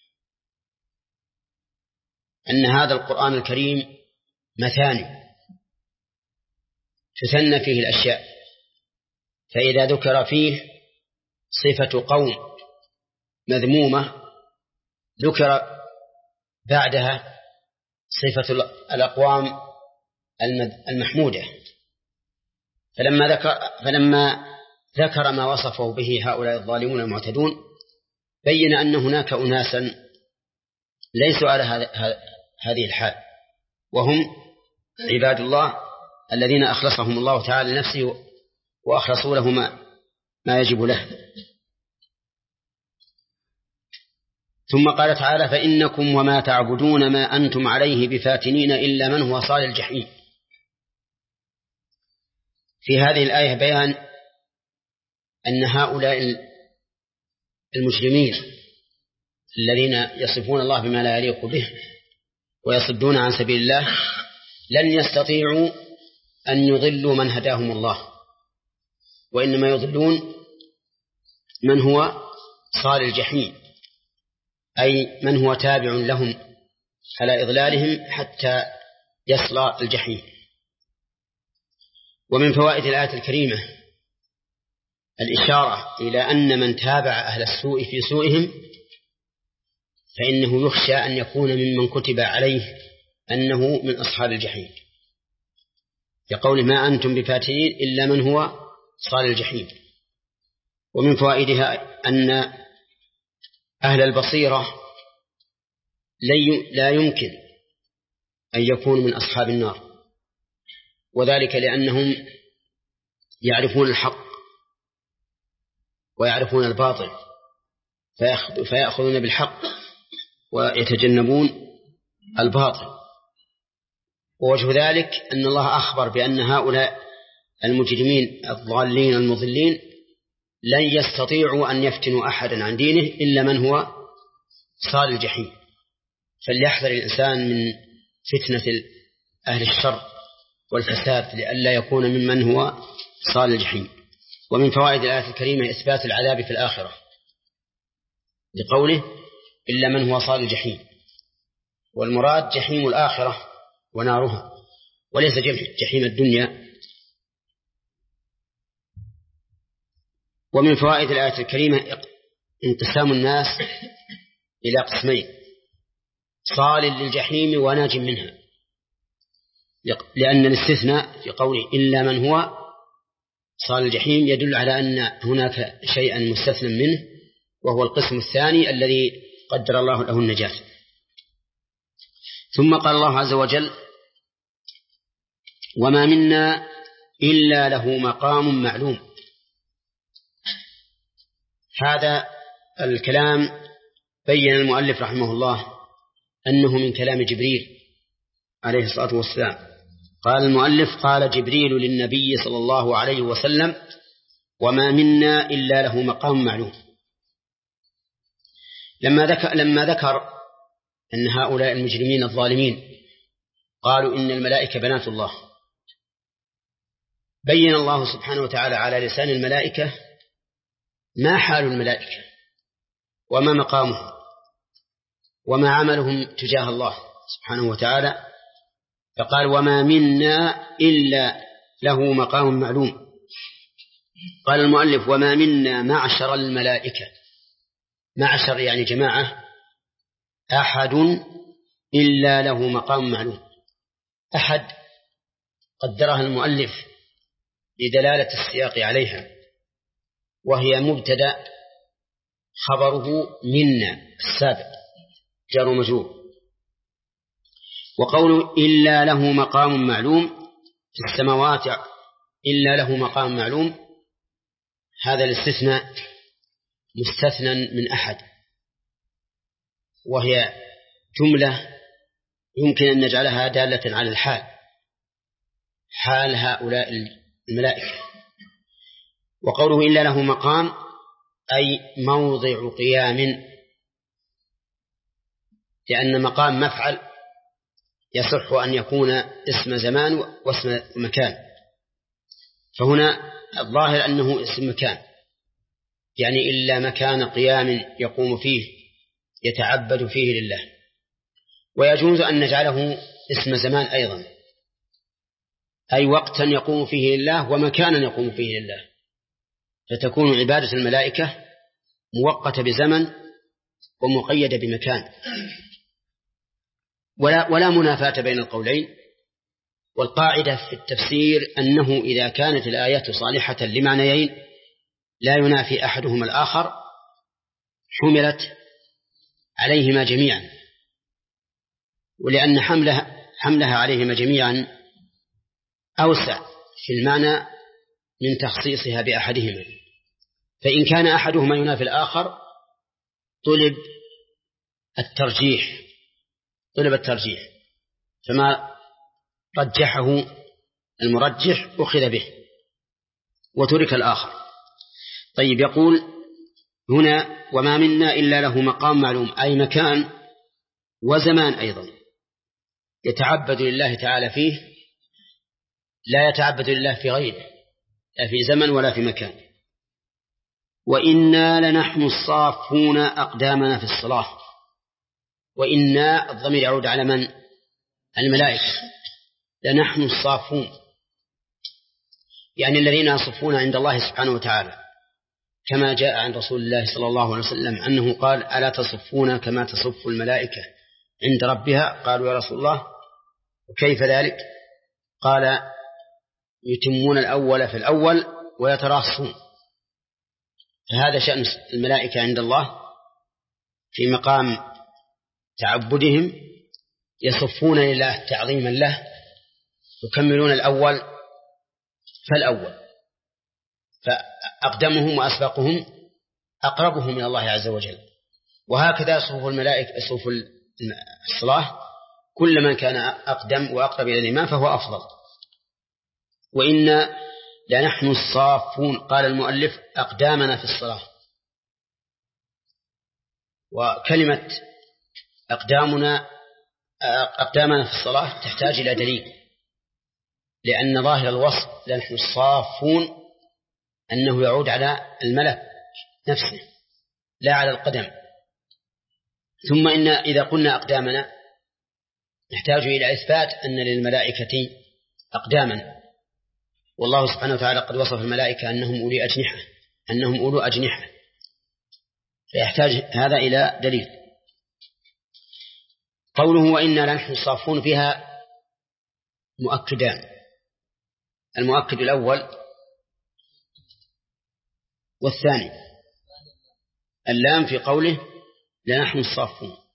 أن هذا القرآن الكريم مثاني تثنى فيه الأشياء، فإذا ذكر فيه صفة قوم مذمومة ذكر بعدها صفة الأقوام المحمودة، فلما ذكر ما وصفه به هؤلاء الظالمون المعتدون بين أن هناك أناسا ليسوا على هذه الحال، وهم عباد الله الذين أخلصهم الله تعالى لنفسه وأخلصوا له ما يجب له. ثم قال تعالى فإنكم وما تعبدون ما أنتم عليه بفاتنين إلا من هو صال الجحيم. في هذه الآية بيان أن هؤلاء المجرمين الذين يصفون الله بما لا يليق به ويصدون عن سبيل الله لن يستطيعوا أن يضلوا من هداهم الله، وإنما يضلون من هو صال الجحيم، أي من هو تابع لهم على إضلالهم حتى يصل الجحيم. ومن فوائد الآية الكريمة الإشارة إلى أن من تابع أهل السوء في سوءهم فإنه يخشى أن يكون ممن كتب عليه أنه من أصحاب الجحيم، يقول ما أنتم بفاتنين إلا من هو صال الجحيم. ومن فوائدها أن أهل البصيرة لا يمكن أن يكونوا من أصحاب النار، وذلك لأنهم يعرفون الحق ويعرفون الباطل فيأخذون بالحق ويتجنبون الباطل. ووجه ذلك أن الله أخبر بأن هؤلاء المجرمين الضالين المضلين لن يستطيعوا أن يفتنوا أحدا عن دينه إلا من هو صال الجحيم. فليحذر الإنسان من فتنة أهل الشر والفساد لئلا يكون ممن هو صال الجحيم. ومن فوائد الآية الكريمة إثبات العذاب في الآخرة لقوله إلا من هو صال الجحيم، والمراد جحيم الآخرة ونارها وليس جحيم الدنيا. ومن فوائد الآية الكريمة انقسام الناس إلى قسمين، صال للجحيم وناج منها، لأن الاستثناء في قوله إلا من هو صال الجحيم يدل على أن هناك شيئا مستثنى منه، وهو القسم الثاني الذي قدر الله له النجاة. ثم قال الله عز وجل: وما منا إلا له مقام معلوم. هذا الكلام بين المؤلف رحمه الله أنه من كلام جبريل عليه الصلاة والسلام. قال المؤلف: قال جبريل للنبي صلى الله عليه وسلم: وما منا إلا له مقام معلوم. لما ذكر أن هؤلاء المجرمين الظالمين قالوا إن الملائكة بنات الله، بين الله سبحانه وتعالى على لسان الملائكة ما حال الملائكة وما مقامهم وما عملهم تجاه الله سبحانه وتعالى، فقال: وما منا إلا له مقام معلوم. قال المؤلف: وما منا معشر الملائكة، معشر يعني جماعة، أحد إلا له مقام معلوم. أحد قدرها المؤلف لدلالة السياق عليها، وهي مبتدأ خبره منا السابق جار ومجرور. وقوله إلا له مقام معلوم في السماوات إلا له مقام معلوم، هذا الاستثناء مستثنى من أحد، وهي جملة يمكن أن نجعلها دالة على الحال، حال هؤلاء الملائكة. وقوله إلا له مقام أي موضع قيام، لأن مقام مفعل يصح أن يكون اسم زمان واسم مكان، فهنا الظاهر أنه اسم مكان، يعني إلا مكان قيام يقوم فيه يتعبد فيه لله. ويجوز أن نجعله اسم زمان أيضا، أي وقتا يقوم فيه لله ومكانا يقوم فيه لله، فتكون عبادة الملائكة موقتة بزمن ومقيدة بمكان. ولا منافاة بين القولين. والقاعدة في التفسير أنه إذا كانت الآيات صالحة لمعنيين لا ينافي أحدهما الآخر حملت عليهما جميعا، ولأن حملها عليهما جميعا أوسع في المعنى من تخصيصها بأحدهما. فإن كان أحدهما ينافي الآخر طلب الترجيح، فما رجحه المرجح أخذ به وترك الآخر. طيب، يقول هنا: وما منا إلا له مقام معلوم، أي مكان وزمان أيضا يتعبد لله تعالى فيه، لا يتعبد لله في غيره، لا في زمن ولا في مكان. وإنا لنحن الصافون أقدامنا في الصلاة. وإنا الضمير يعود على من؟ الملائكة. لنحن الصافون يعني الذين يصفون عند الله سبحانه وتعالى، كما جاء عن رسول الله صلى الله عليه وسلم أنه قال: ألا تصفون كما تصف الملائكة عند ربها؟ قالوا: يا رسول الله وكيف ذلك؟ قال: يتمون الأول في الأول ويتراصون. فهذا شأن الملائكة عند الله في مقام تعبدهم، يصفون لله تعظيما له، يكملون الأول فالأول، فأقدمهم وأسبقهم أقربهم من الله عز وجل. وهكذا صفوف الملائكة صفوف الصلاة، كل من كان أقدم وأقرب إلى الإمام فهو أفضل. وإنا لنحن الصافون. قال المؤلف: أقدامنا في الصلاة. وكلمة أقدامنا في الصلاة تحتاج إلى دليل، لأن ظاهر الوصف لنحن الصافون أنه يعود على الملك نفسه لا على القدم. ثم إن إذا قلنا أقدامنا نحتاج إلى إثبات أن للملائكة أقداما، والله سبحانه وتعالى قد وصف الملائكة أنهم أولو أجنحة، فيحتاج هذا إلى دليل. قوله وإنا لنحن الصافون فيها مؤكدان: المؤكد الأول والثاني. اللام في قوله لنحن الصافون،